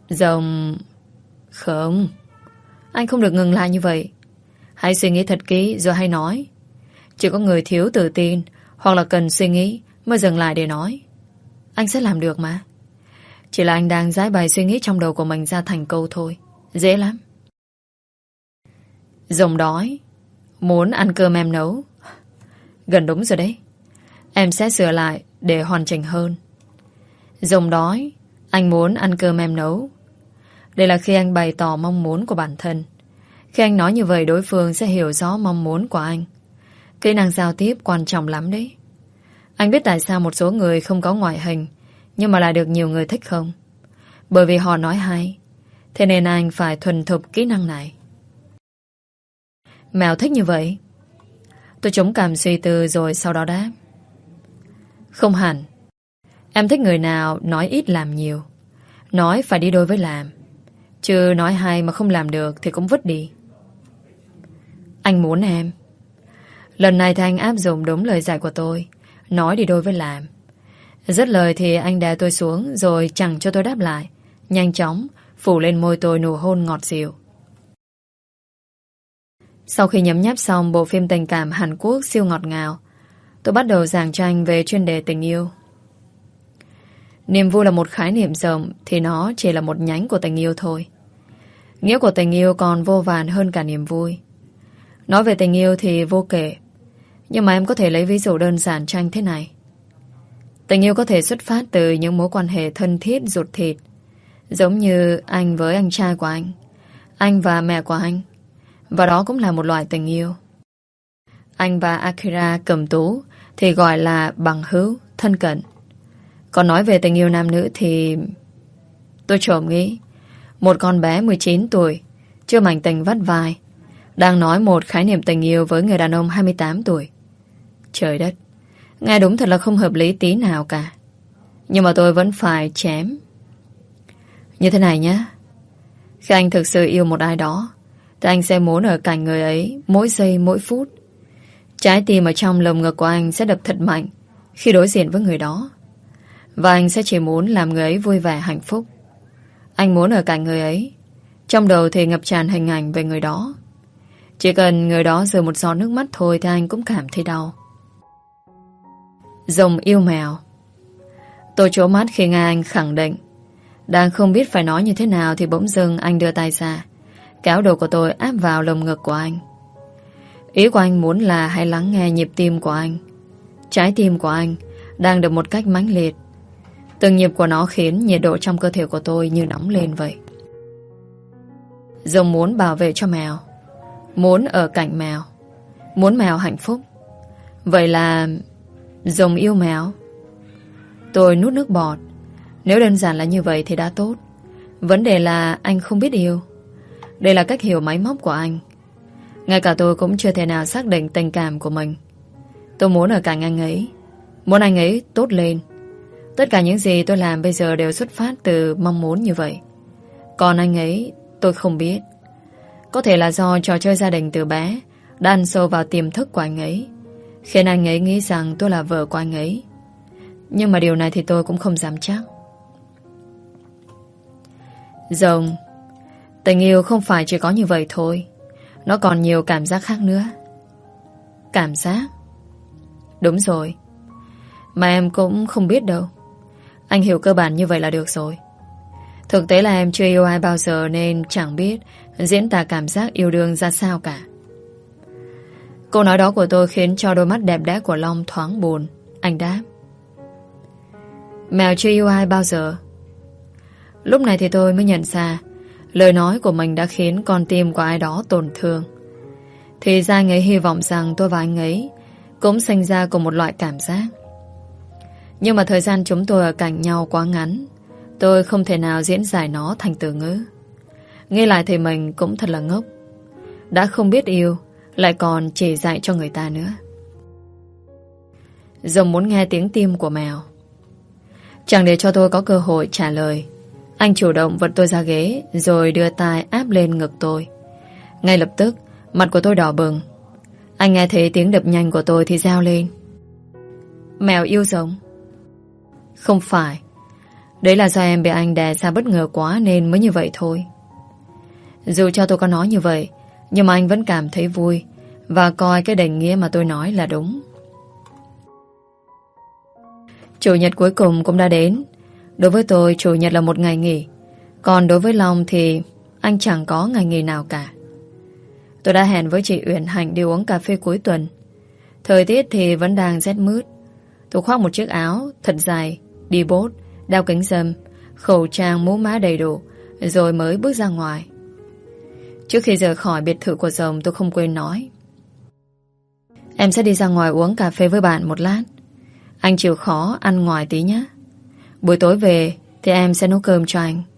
Rồng... Không. Anh không được ngừng lại như vậy. Hãy suy nghĩ thật kỹ rồi hãy nói. Chỉ có người thiếu tự tin hoặc là cần suy nghĩ mới dừng lại để nói. Anh sẽ làm được mà. Chỉ là anh đang giải bày suy nghĩ trong đầu của mình ra thành câu thôi. Dễ lắm. Rồng đói. Muốn ăn cơm em nấu. Gần đúng rồi đấy. Em sẽ sửa lại để hoàn chỉnh hơn. Rồng đói. Anh muốn ăn cơm em nấu. Đây là khi anh bày tỏ mong muốn của bản thân. Khi anh nói như vậy, đối phương sẽ hiểu rõ mong muốn của anh. Kỹ năng giao tiếp quan trọng lắm đấy. Anh biết tại sao một số người không có ngoại hình nhưng mà lại được nhiều người thích không? Bởi vì họ nói hay. Thế nên anh phải thuần thục kỹ năng này. Mèo thích như vậy? Tôi chống cảm suy tư rồi sau đó đáp. Không hẳn. Em thích người nào nói ít làm nhiều. Nói phải đi đôi với làm. Chứ nói hay mà không làm được thì cũng vứt đi. Anh muốn em. Lần này thì anh áp dụng đúng lời giải của tôi. Nói đi đôi với làm. Dứt lời thì anh đè tôi xuống rồi chẳng cho tôi đáp lại. Nhanh chóng phủ lên môi tôi nụ hôn ngọt dịu. Sau khi nhấm nháp xong bộ phim tình cảm Hàn Quốc siêu ngọt ngào, tôi bắt đầu giảng cho anh về chuyên đề tình yêu. Niềm vui là một khái niệm rộng thì nó chỉ là một nhánh của tình yêu thôi. Nghĩa của tình yêu còn vô vàn hơn cả niềm vui. Nói về tình yêu thì vô kể. Nhưng mà em có thể lấy ví dụ đơn giản cho anh thế này. Tình yêu có thể xuất phát từ những mối quan hệ thân thiết ruột thịt. Giống như anh với anh trai của anh, anh và mẹ của anh. Và đó cũng là một loại tình yêu. Anh và Akira Cẩm Tú thì gọi là bằng hữu, thân cận. Còn nói về tình yêu nam nữ thì tôi trộm nghĩ một con bé mười chín tuổi chưa mảnh tình vắt vai đang nói một khái niệm tình yêu với người đàn ông hai mươi tám tuổi. Trời đất, nghe đúng thật là không hợp lý tí nào cả. Nhưng mà tôi vẫn phải chém. Như thế này nhé. Khi anh thực sự yêu một ai đó thì anh sẽ muốn ở cạnh người ấy mỗi giây mỗi phút. Trái tim ở trong lồng ngực của anh sẽ đập thật mạnh khi đối diện với người đó. Và anh sẽ chỉ muốn làm người ấy vui vẻ hạnh phúc. Anh muốn ở cạnh người ấy. Trong đầu thì ngập tràn hình ảnh về người đó. Chỉ cần người đó rơi một giọt nước mắt thôi thì anh cũng cảm thấy đau. Rồng yêu mèo. Tôi trố mắt khi nghe anh khẳng định. Đang không biết phải nói như thế nào thì bỗng dưng anh đưa tay ra, kéo đầu của tôi áp vào lồng ngực của anh. Ý của anh muốn là hãy lắng nghe nhịp tim của anh. Trái tim của anh đang đập một cách mãnh liệt. Từng nhịp của nó khiến nhiệt độ trong cơ thể của tôi như nóng lên vậy. Rồng muốn bảo vệ cho mèo, muốn ở cạnh mèo, muốn mèo hạnh phúc. Vậy là rồng yêu mèo. Tôi nuốt nước bọt. Nếu đơn giản là như vậy thì đã tốt. Vấn đề là anh không biết yêu. Đây là cách hiểu máy móc của anh. Ngay cả tôi cũng chưa thể nào xác định tình cảm của mình. Tôi muốn ở cạnh anh ấy, muốn anh ấy tốt lên. Tất cả những gì tôi làm bây giờ đều xuất phát từ mong muốn như vậy. Còn anh ấy tôi không biết. Có thể là do trò chơi gia đình từ bé đã ăn sâu vào tiềm thức của anh ấy, khiến anh ấy nghĩ rằng tôi là vợ của anh ấy. Nhưng mà điều này thì tôi cũng không dám chắc. Rồng, tình yêu không phải chỉ có như vậy thôi. Nó còn nhiều cảm giác khác nữa. Cảm giác? Đúng rồi. Mà em cũng không biết đâu. Anh hiểu cơ bản như vậy là được rồi. Thực tế là em chưa yêu ai bao giờ nên chẳng biết diễn tả cảm giác yêu đương ra sao cả. Câu nói đó của tôi khiến cho đôi mắt đẹp đẽ của Long thoáng buồn. Anh đáp. Mèo chưa yêu ai bao giờ. Lúc này thì tôi mới nhận ra lời nói của mình đã khiến con tim của ai đó tổn thương. Thì ra anh ấy hy vọng rằng tôi và anh ấy cũng sinh ra cùng một loại cảm giác. Nhưng mà thời gian chúng tôi ở cạnh nhau quá ngắn. Tôi không thể nào diễn giải nó thành từ ngữ. Nghe lại thì mình cũng thật là ngốc. Đã không biết yêu lại còn chỉ dạy cho người ta nữa. Rồng muốn nghe tiếng tim của mèo. Chẳng để cho tôi có cơ hội trả lời, anh chủ động vật tôi ra ghế rồi đưa tay áp lên ngực tôi. Ngay lập tức mặt của tôi đỏ bừng. Anh nghe thấy tiếng đập nhanh của tôi thì reo lên. Mèo yêu rồng. Không phải. Đấy là do em bị anh đè ra bất ngờ quá nên mới như vậy thôi. Dù cho tôi có nói như vậy, nhưng mà anh vẫn cảm thấy vui và coi cái định nghĩa mà tôi nói là đúng. Chủ nhật cuối cùng cũng đã đến. Đối với tôi, chủ nhật là một ngày nghỉ. Còn đối với Long thì anh chẳng có ngày nghỉ nào cả. Tôi đã hẹn với chị Uyển Hạnh đi uống cà phê cuối tuần. Thời tiết thì vẫn đang rét mướt. Tôi khoác một chiếc áo thật dài, đi bốt, đeo kính râm, khẩu trang mũ má đầy đủ, rồi mới bước ra ngoài. Trước khi rời khỏi biệt thự của Rồng, tôi không quên nói: em sẽ đi ra ngoài uống cà phê với bạn một lát. Anh chịu khó ăn ngoài tí nhé. Buổi tối về thì em sẽ nấu cơm cho anh.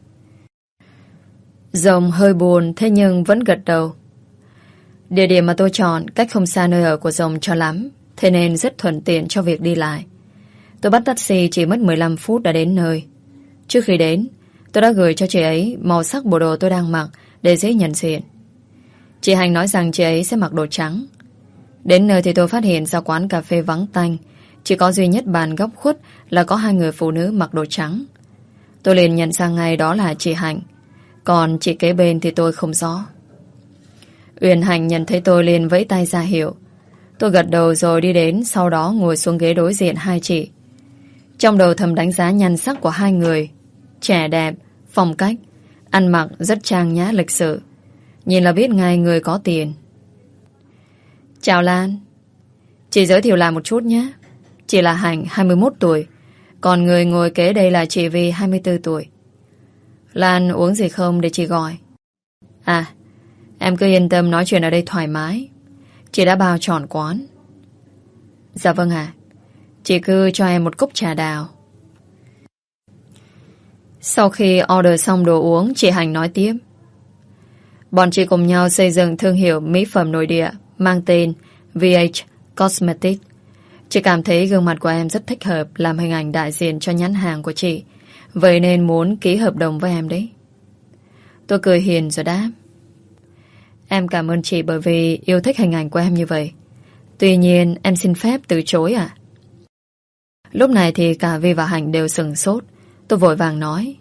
Rồng hơi buồn, thế nhưng vẫn gật đầu. Địa điểm mà tôi chọn cách không xa nơi ở của Rồng cho lắm, thế nên rất thuận tiện cho việc đi lại. Tôi bắt taxi chỉ mất mười lăm phút đã đến nơi. Trước khi đến, tôi đã gửi cho chị ấy màu sắc bộ đồ tôi đang mặc để dễ nhận diện. Chị Hành nói rằng chị ấy sẽ mặc đồ trắng. Đến nơi thì tôi phát hiện ra quán cà phê vắng tanh, chỉ có duy nhất bàn góc khuất là có hai người phụ nữ mặc đồ trắng. Tôi liền nhận ra ngay đó là chị Hành. Còn chị kế bên thì tôi không rõ. Uyển Hành nhận thấy tôi liền vẫy tay ra hiệu. Tôi gật đầu rồi đi đến, sau đó ngồi xuống ghế đối diện hai chị. Trong đầu thầm đánh giá nhan sắc của hai người. Trẻ đẹp, phong cách, ăn mặc rất trang nhã lịch sự. Nhìn là biết ngay người có tiền. Chào Lan. Chị giới thiệu lại một chút nhé. Chị là Hành, hai mươi mốt tuổi. Còn người ngồi kế đây là chị Vi, hai mươi tư tuổi. Lan uống gì không để chị gọi? À, em cứ yên tâm nói chuyện ở đây thoải mái. Chị đã bao trọn quán. Dạ vâng ạ. Chị cứ cho em một cốc trà đào. Sau khi order xong đồ uống, chị Hành nói tiếp: bọn chị cùng nhau xây dựng thương hiệu mỹ phẩm nội địa mang tên vê hát Cosmetics. Chị cảm thấy gương mặt của em rất thích hợp làm hình ảnh đại diện cho nhãn hàng của chị, vậy nên muốn ký hợp đồng với em đấy. Tôi cười hiền rồi đáp: em cảm ơn chị bởi vì yêu thích hình ảnh của em như vậy. Tuy nhiên em xin phép từ chối ạ. Lúc này thì cả Vi và Hành đều sửng sốt. Tôi vội vàng nói: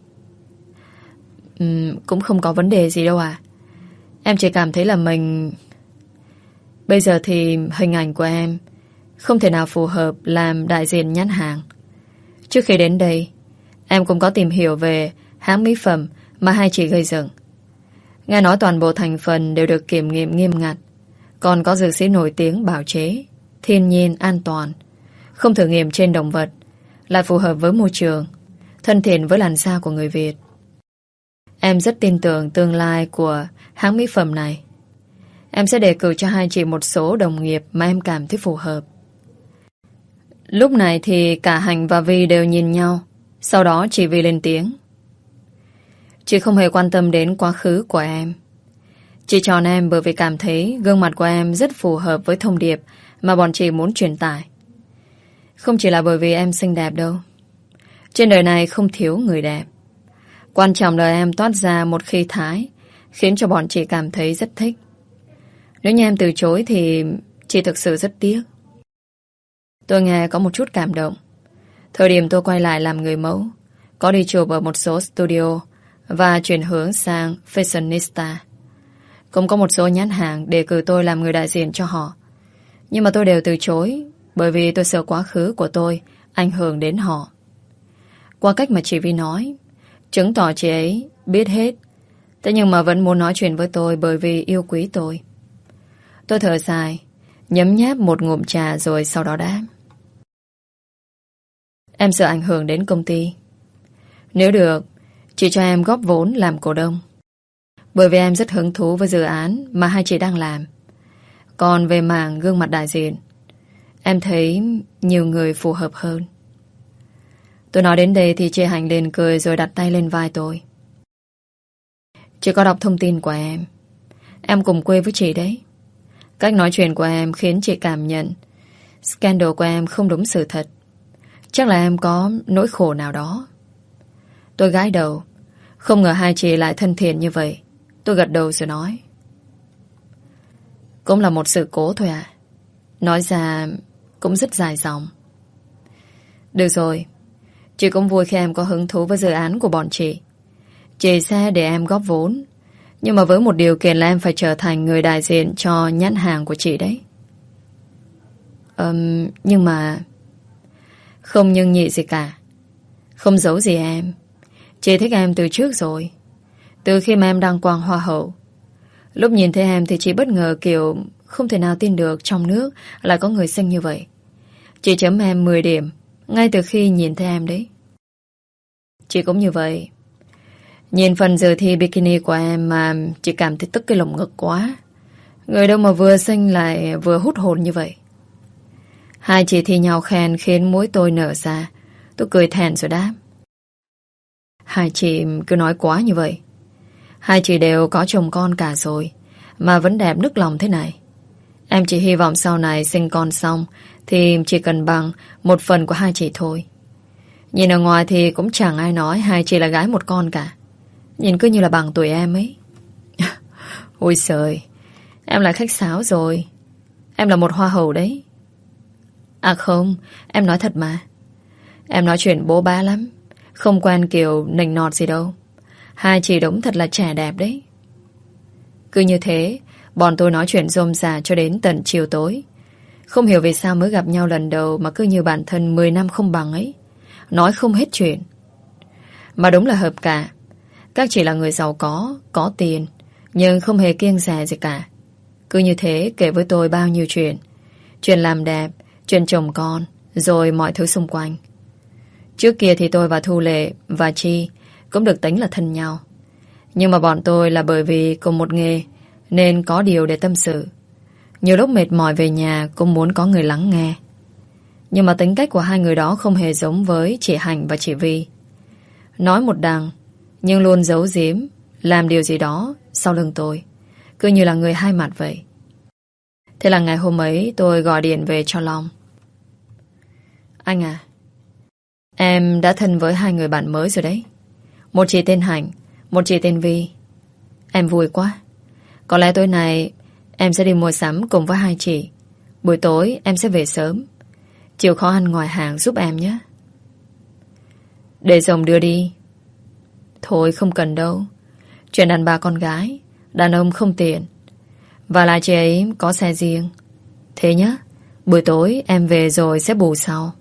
um, cũng không có vấn đề gì đâu à. Em chỉ cảm thấy là mình... Bây giờ thì hình ảnh của em không thể nào phù hợp làm đại diện nhãn hàng. Trước khi đến đây, em cũng có tìm hiểu về hãng mỹ phẩm mà hai chị gây dựng. Nghe nói toàn bộ thành phần đều được kiểm nghiệm nghiêm ngặt, còn có dược sĩ nổi tiếng bảo chế, thiên nhiên, an toàn, không thử nghiệm trên động vật, lại phù hợp với môi trường, thân thiện với làn da của người Việt. Em rất tin tưởng tương lai của hãng mỹ phẩm này. Em sẽ đề cử cho hai chị một số đồng nghiệp mà em cảm thấy phù hợp. Lúc này thì cả Hành và Vi đều nhìn nhau. Sau đó chị Vi lên tiếng: chị không hề quan tâm đến quá khứ của em. Chị chọn em bởi vì cảm thấy gương mặt của em rất phù hợp với thông điệp mà bọn chị muốn truyền tải. Không chỉ là bởi vì em xinh đẹp đâu. Trên đời này không thiếu người đẹp. Quan trọng là em toát ra một khí thái khiến cho bọn chị cảm thấy rất thích. Nếu như em từ chối thì chị thực sự rất tiếc. Tôi nghe có một chút cảm động. Thời điểm tôi quay lại làm người mẫu, có đi chụp ở một số studio và chuyển hướng sang fashionista. Cũng có một số nhãn hàng đề cử tôi làm người đại diện cho họ. Nhưng mà tôi đều từ chối bởi vì tôi sợ quá khứ của tôi ảnh hưởng đến họ. Qua cách mà chị Vi nói, chứng tỏ chị ấy biết hết, thế nhưng mà vẫn muốn nói chuyện với tôi bởi vì yêu quý tôi. Tôi thở dài, nhấm nháp một ngụm trà rồi sau đó đáp: em sợ ảnh hưởng đến công ty. Nếu được, chị cho em góp vốn làm cổ đông. Bởi vì em rất hứng thú với dự án mà hai chị đang làm. Còn về mảng gương mặt đại diện, em thấy nhiều người phù hợp hơn. Tôi nói đến đây thì chị Hành liền cười rồi đặt tay lên vai tôi. Chị có đọc thông tin của em. Em cùng quê với chị đấy. Cách nói chuyện của em khiến chị cảm nhận scandal của em không đúng sự thật. Chắc là em có nỗi khổ nào đó. Tôi gãi đầu. Không ngờ hai chị lại thân thiện như vậy. Tôi gật đầu rồi nói: cũng là một sự cố thôi à. Nói ra cũng rất dài dòng. Được rồi, Chị cũng vui khi em có hứng thú với dự án của bọn chị. Chị sẽ để em góp vốn, nhưng mà với một điều kiện là em phải trở thành người đại diện cho nhãn hàng của chị đấy. um, Nhưng mà không nhưng nhị gì cả. Không giấu gì em, chị thích em từ trước rồi. Từ khi mà em đăng quang hoa hậu. Lúc nhìn thấy em thì chị bất ngờ kiểu không thể nào tin được trong nước lại có người xinh như vậy. Chị chấm em mười điểm ngay từ khi nhìn thấy em đấy. Chị cũng như vậy. Nhìn phần dự thi bikini của em mà chị cảm thấy tức cái lồng ngực quá. Người đâu mà vừa xinh lại vừa hút hồn như vậy. Hai chị thi nhau khen khiến mũi tôi nở ra. Tôi cười thẹn rồi đáp. Hai chị cứ nói quá như vậy. Hai chị đều có chồng con cả rồi mà vẫn đẹp nức lòng thế này. Em chỉ hy vọng sau này sinh con xong thì chỉ cần bằng một phần của hai chị thôi. Nhìn ở ngoài thì cũng chẳng ai nói hai chị là gái một con cả. Nhìn cứ như là bằng tuổi em ấy. Ôi trời, em lại khách sáo rồi. Em là một hoa hậu đấy. À không, em nói thật mà. Em nói chuyện bố bá lắm. Không quen kiểu nịnh nọt gì đâu. Hai chị đúng thật là trẻ đẹp đấy. Cứ như thế, bọn tôi nói chuyện rôm rả cho đến tận chiều tối. Không hiểu vì sao mới gặp nhau lần đầu mà cứ như bản thân mười năm không bằng ấy. Nói không hết chuyện. Mà đúng là hợp cả. Các chị là người giàu có, có tiền, nhưng không hề kiêng dè gì cả. Cứ như thế kể với tôi bao nhiêu chuyện. Chuyện làm đẹp, chuyện chồng con, rồi mọi thứ xung quanh. Trước kia thì tôi và Thu Lệ và Chi cũng được tính là thân nhau. Nhưng mà bọn tôi là bởi vì cùng một nghề nên có điều để tâm sự. Nhiều lúc mệt mỏi về nhà cũng muốn có người lắng nghe. Nhưng mà tính cách của hai người đó không hề giống với chị Hành và chị Vi. Nói một đằng nhưng luôn giấu giếm làm điều gì đó sau lưng tôi. Cứ như là người hai mặt vậy. Thế là ngày hôm ấy tôi gọi điện về cho Long. Anh à, em đã thân với hai người bạn mới rồi đấy. Một chị tên Hạnh, một chị tên Vi. Em vui quá. Có lẽ tối nay em sẽ đi mua sắm cùng với hai chị. Buổi tối em sẽ về sớm. Chịu khó ăn ngoài hàng giúp em nhé. Để chồng đưa đi. Thôi không cần đâu. Chuyện đàn bà con gái, đàn ông không tiện. Và lại chị ấy có xe riêng. Thế nhé. Buổi tối em về rồi sẽ bù sau.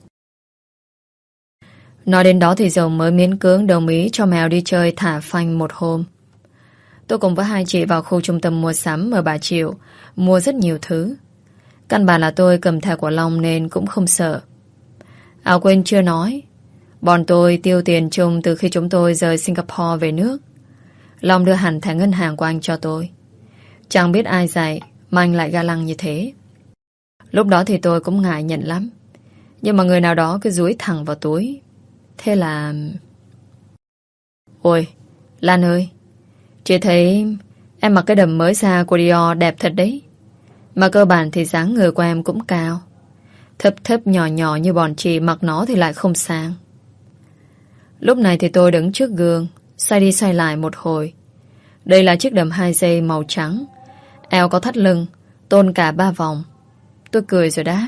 Nói đến đó thì Dòng mới miễn cưỡng đồng ý cho mèo đi chơi thả phanh một hôm. Tôi cùng với hai chị vào khu trung tâm mua sắm ở Bà Triệu, mua rất nhiều thứ. Căn bản là tôi cầm thẻ của Long nên cũng không sợ. À quên chưa nói, bọn tôi tiêu tiền chung từ khi chúng tôi rời Singapore về nước. Long đưa hẳn thẻ ngân hàng của anh cho tôi. Chẳng biết ai dạy mà anh lại ga lăng như thế. Lúc đó thì tôi cũng ngại nhận lắm. Nhưng mà người nào đó cứ dúi thẳng vào túi. Thế là... Ôi, Lan ơi, chị thấy em mặc cái đầm mới ra của Dior đẹp thật đấy. Mà cơ bản thì dáng người của em cũng cao. Thấp thấp nhỏ nhỏ như bọn chị mặc nó thì lại không sang. Lúc này thì tôi đứng trước gương, xoay đi xoay lại một hồi. Đây là chiếc đầm hai dây màu trắng. Eo có thắt lưng, tôn cả ba vòng. Tôi cười rồi đáp.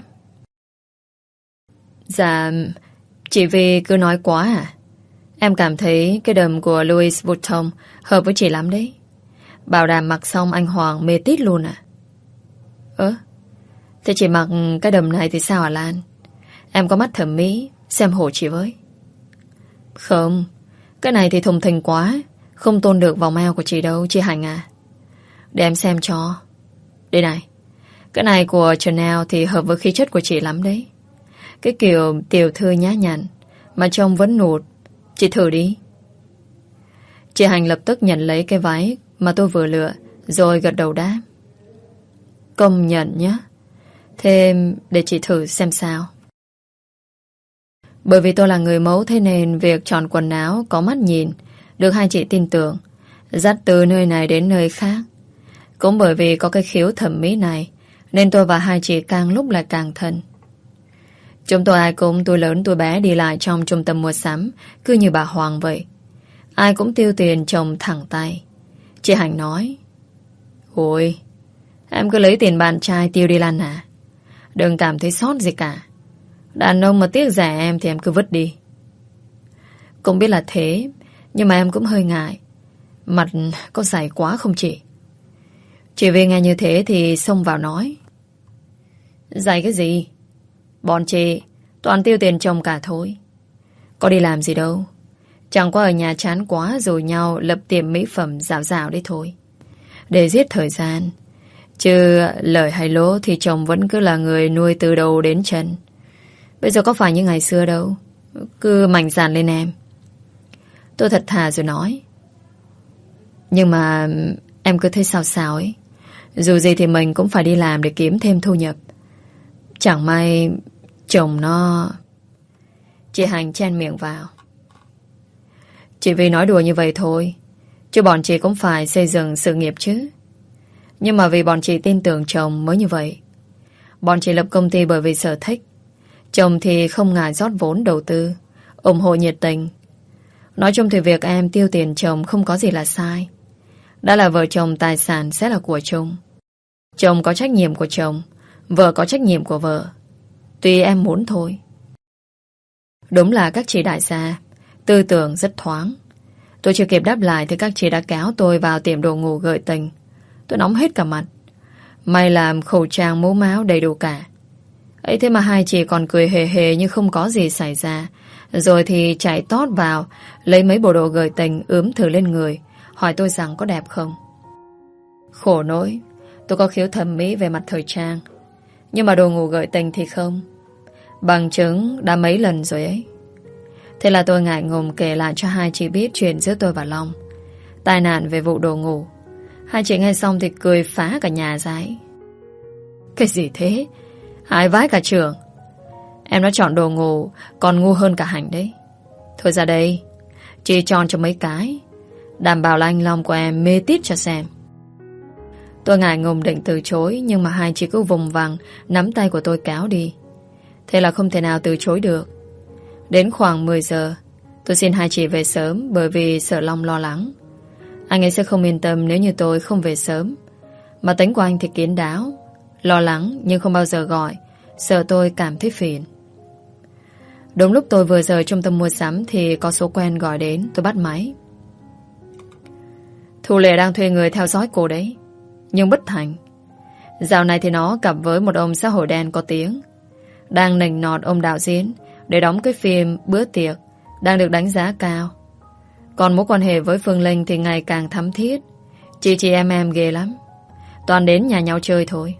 Dạ, chị Vi cứ nói quá à. Em cảm thấy cái đầm của Louis Vuitton hợp với chị lắm đấy. Bảo đảm mặc xong anh Hoàng mê tít luôn à. Ơ, thế chị mặc cái đầm này thì sao hả Lan? Em có mắt thẩm mỹ, xem hộ chị với. Không, cái này thì thùng thình quá, không tôn được vòng eo của chị đâu, chị Hành à. Để em xem cho. Đây này, cái này của Chanel thì hợp với khí chất của chị lắm đấy. Cái kiểu tiểu thư nhã nhặn mà trông vẫn nụt. Chị thử đi. Chị Hành lập tức nhận lấy cái váy mà tôi vừa lựa, rồi gật đầu đáp. Công nhận nhé. Thế để chị thử xem sao. Bởi vì tôi là người mẫu, thế nên việc chọn quần áo có mắt nhìn được hai chị tin tưởng, dắt từ nơi này đến nơi khác. Cũng bởi vì có cái khiếu thẩm mỹ này nên tôi và hai chị càng lúc lại càng thân. Chúng tôi ai cũng tuổi lớn tuổi bé đi lại trong trung tâm mua sắm, cứ như bà Hoàng vậy. Ai cũng tiêu tiền chồng thẳng tay. Chị Hành nói, ôi, em cứ lấy tiền bạn trai tiêu đi Lan à. Đừng cảm thấy sót gì cả. Đàn ông mà tiếc rẻ em thì em cứ vứt đi. Cũng biết là thế, nhưng mà em cũng hơi ngại. Mặt có dày quá không chị? Chị Vi nghe như thế thì xông vào nói. Dày cái gì? Bọn chị toàn tiêu tiền chồng cả thôi. Có đi làm gì đâu. Chẳng qua ở nhà chán quá rồi nhau lập tiệm mỹ phẩm dạo dạo đấy thôi. Để giết thời gian. Chứ lời hay lỗ thì chồng vẫn cứ là người nuôi từ đầu đến chân. Bây giờ có phải như ngày xưa đâu. Cứ mạnh dạn lên em. Tôi thật thà rồi nói. Nhưng mà em cứ thấy sao sao ấy. Dù gì thì mình cũng phải đi làm để kiếm thêm thu nhập. Chẳng may chồng nó... Chị Hành chen miệng vào. Chị Vi nói đùa như vậy thôi, chứ bọn chị cũng phải xây dựng sự nghiệp chứ. Nhưng mà vì bọn chị tin tưởng chồng mới như vậy. Bọn chị lập công ty bởi vì sở thích. Chồng thì không ngại rót vốn đầu tư, ủng hộ nhiệt tình. Nói chung thì việc em tiêu tiền chồng không có gì là sai. Đã là vợ chồng, tài sản sẽ là của chung. Chồng có trách nhiệm của chồng, vợ có trách nhiệm của vợ. Tùy em muốn thôi. Đúng là các chị đại gia tư tưởng rất thoáng. Tôi chưa kịp đáp lại thì các chị đã kéo tôi vào tiệm đồ ngủ gợi tình. Tôi nóng hết cả mặt. May làm khẩu trang mũ máu đầy đủ cả. Ấy thế mà hai chị còn cười hề hề như không có gì xảy ra. Rồi thì chạy tót vào, lấy mấy bộ đồ gợi tình ướm thử lên người, hỏi tôi rằng có đẹp không. Khổ nỗi, tôi có khiếu thẩm mỹ về mặt thời trang. Nhưng mà đồ ngủ gợi tình thì không. Bằng chứng đã mấy lần rồi ấy. Thế là tôi ngại ngùng kể lại cho hai chị biết chuyện giữa tôi và Long. Tai nạn về vụ đồ ngủ. Hai chị nghe xong thì cười phá cả nhà ra ấy. Cái gì thế? Ai vãi cả trường. Em đã chọn đồ ngủ còn ngu hơn cả Hành đấy. Thôi ra đây, chị chọn cho mấy cái, đảm bảo là anh Long của em mê tít cho xem. Tôi ngại ngùng định từ chối, nhưng mà hai chị cứ vùng vằng nắm tay của tôi kéo đi. Thế là không thể nào từ chối được. Đến khoảng mười giờ, tôi xin hai chị về sớm bởi vì sợ Long lo lắng. Anh ấy sẽ không yên tâm nếu như tôi không về sớm. Mà tính của anh thì kín đáo, lo lắng nhưng không bao giờ gọi, sợ tôi cảm thấy phiền. Đúng lúc tôi vừa rời trung tâm mua sắm thì có số quen gọi đến. Tôi bắt máy. Thu Lệ đang thuê người theo dõi cô đấy, nhưng bất thành. Dạo này thì nó cặp với một ông xã hội đen có tiếng, đang nịnh nọt ông đạo diễn để đóng cái phim Bữa Tiệc đang được đánh giá cao. Còn mối quan hệ với Phương Linh thì ngày càng thắm thiết. Chị chị em em ghê lắm, toàn đến nhà nhau chơi thôi.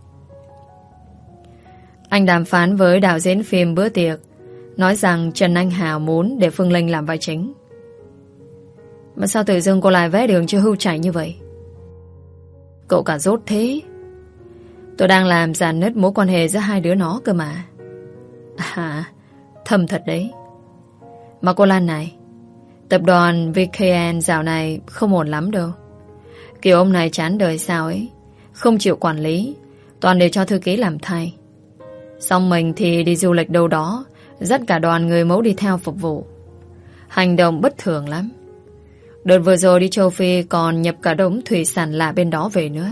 Anh đàm phán với đạo diễn phim Bữa Tiệc, nói rằng Trần Anh Hào muốn để Phương Linh làm vai chính. Mà sao tự dưng cô lại vẽ đường cho hưu chạy như vậy? Cậu cả dốt thế. Tôi đang làm rạn nứt mối quan hệ giữa hai đứa nó cơ mà. À, thầm thật đấy. Mà cô Lan này, tập đoàn vê ca en dạo này không ổn lắm đâu. Kiểu ông này chán đời sao ấy, không chịu quản lý, toàn để cho thư ký làm thay. Xong mình thì đi du lịch đâu đó, dắt cả đoàn người mẫu đi theo phục vụ. Hành động bất thường lắm. Đợt vừa rồi đi châu Phi còn nhập cả đống thủy sản lạ bên đó về nữa.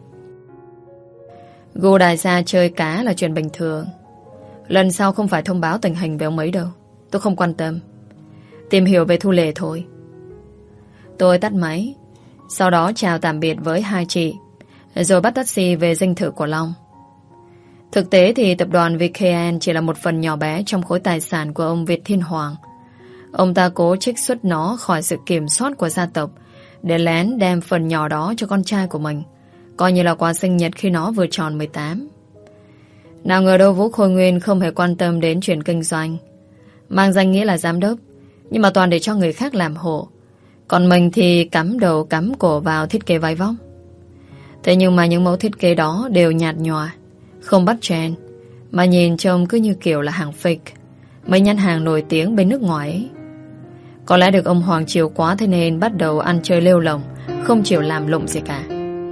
Gu đại gia chơi cá là chuyện bình thường. Lần sau không phải thông báo tình hình về ông ấy đâu. Tôi không quan tâm. Tìm hiểu về Thu Lệ thôi. Tôi tắt máy, sau đó chào tạm biệt với hai chị, rồi bắt taxi về dinh thự của Long. Thực tế thì tập đoàn vê ca en chỉ là một phần nhỏ bé trong khối tài sản của ông Việt Thiên Hoàng. Ông ta cố trích xuất nó khỏi sự kiểm soát của gia tộc để lén đem phần nhỏ đó cho con trai của mình, coi như là quà sinh nhật khi nó vừa tròn mười tám. Nào ngờ đâu Vũ Khôi Nguyên không hề quan tâm đến chuyện kinh doanh, mang danh nghĩa là giám đốc, nhưng mà toàn để cho người khác làm hộ. Còn mình thì cắm đầu cắm cổ vào thiết kế váy vóc. Thế nhưng mà những mẫu thiết kế đó đều nhạt nhòa, không bắt trend, mà nhìn trông cứ như kiểu là hàng fake, mấy nhãn hàng nổi tiếng bên nước ngoài ấy. Có lẽ được ông Hoàng chiều quá, thế nên bắt đầu ăn chơi lêu lồng, không chịu làm lụng gì cả.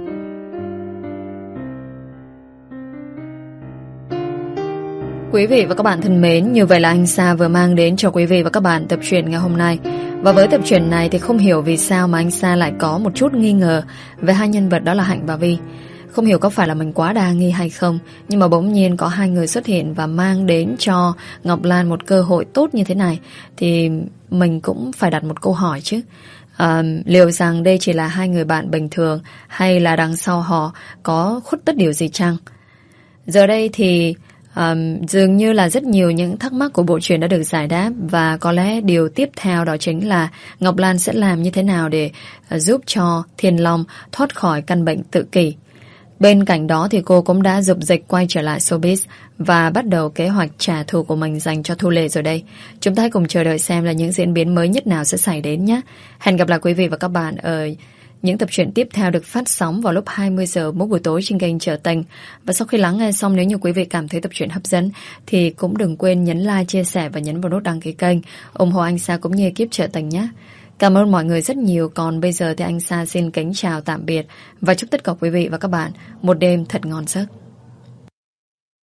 Quý vị và các bạn thân mến, như vậy là anh Sa vừa mang đến cho quý vị và các bạn tập truyện ngày hôm nay. Và với tập truyện này thì không hiểu vì sao mà anh Sa lại có một chút nghi ngờ về hai nhân vật đó là Hạnh và Vi. Không hiểu có phải là mình quá đa nghi hay không, nhưng mà bỗng nhiên có hai người xuất hiện và mang đến cho Ngọc Lan một cơ hội tốt như thế này, thì mình cũng phải đặt một câu hỏi chứ. À, liệu rằng đây chỉ là hai người bạn bình thường, hay là đằng sau họ có khuất tất điều gì chăng? Giờ đây thì um, dường như là rất nhiều những thắc mắc của bộ truyện đã được giải đáp, và có lẽ điều tiếp theo đó chính là Ngọc Lan sẽ làm như thế nào để uh, giúp cho Thiên Long thoát khỏi căn bệnh tự kỷ. Bên cạnh đó thì cô cũng đã dục dịch quay trở lại showbiz và bắt đầu kế hoạch trả thù của mình dành cho Thu Lệ rồi đây. Chúng ta hãy cùng chờ đợi xem là những diễn biến mới nhất nào sẽ xảy đến nhé. Hẹn gặp lại quý vị và các bạn ở những tập truyện tiếp theo được phát sóng vào lúc hai mươi giờ mỗi buổi tối trên kênh Trở Tình. Và sau khi lắng nghe xong, nếu như quý vị cảm thấy tập truyện hấp dẫn thì cũng đừng quên nhấn like, chia sẻ và nhấn vào nút đăng ký kênh, ủng hộ anh Sa cũng như ekip Trở Tình nhé. Cảm ơn mọi người rất nhiều. Còn bây giờ thì anh Sa xin kính chào tạm biệt và chúc tất cả quý vị và các bạn một đêm thật ngon giấc.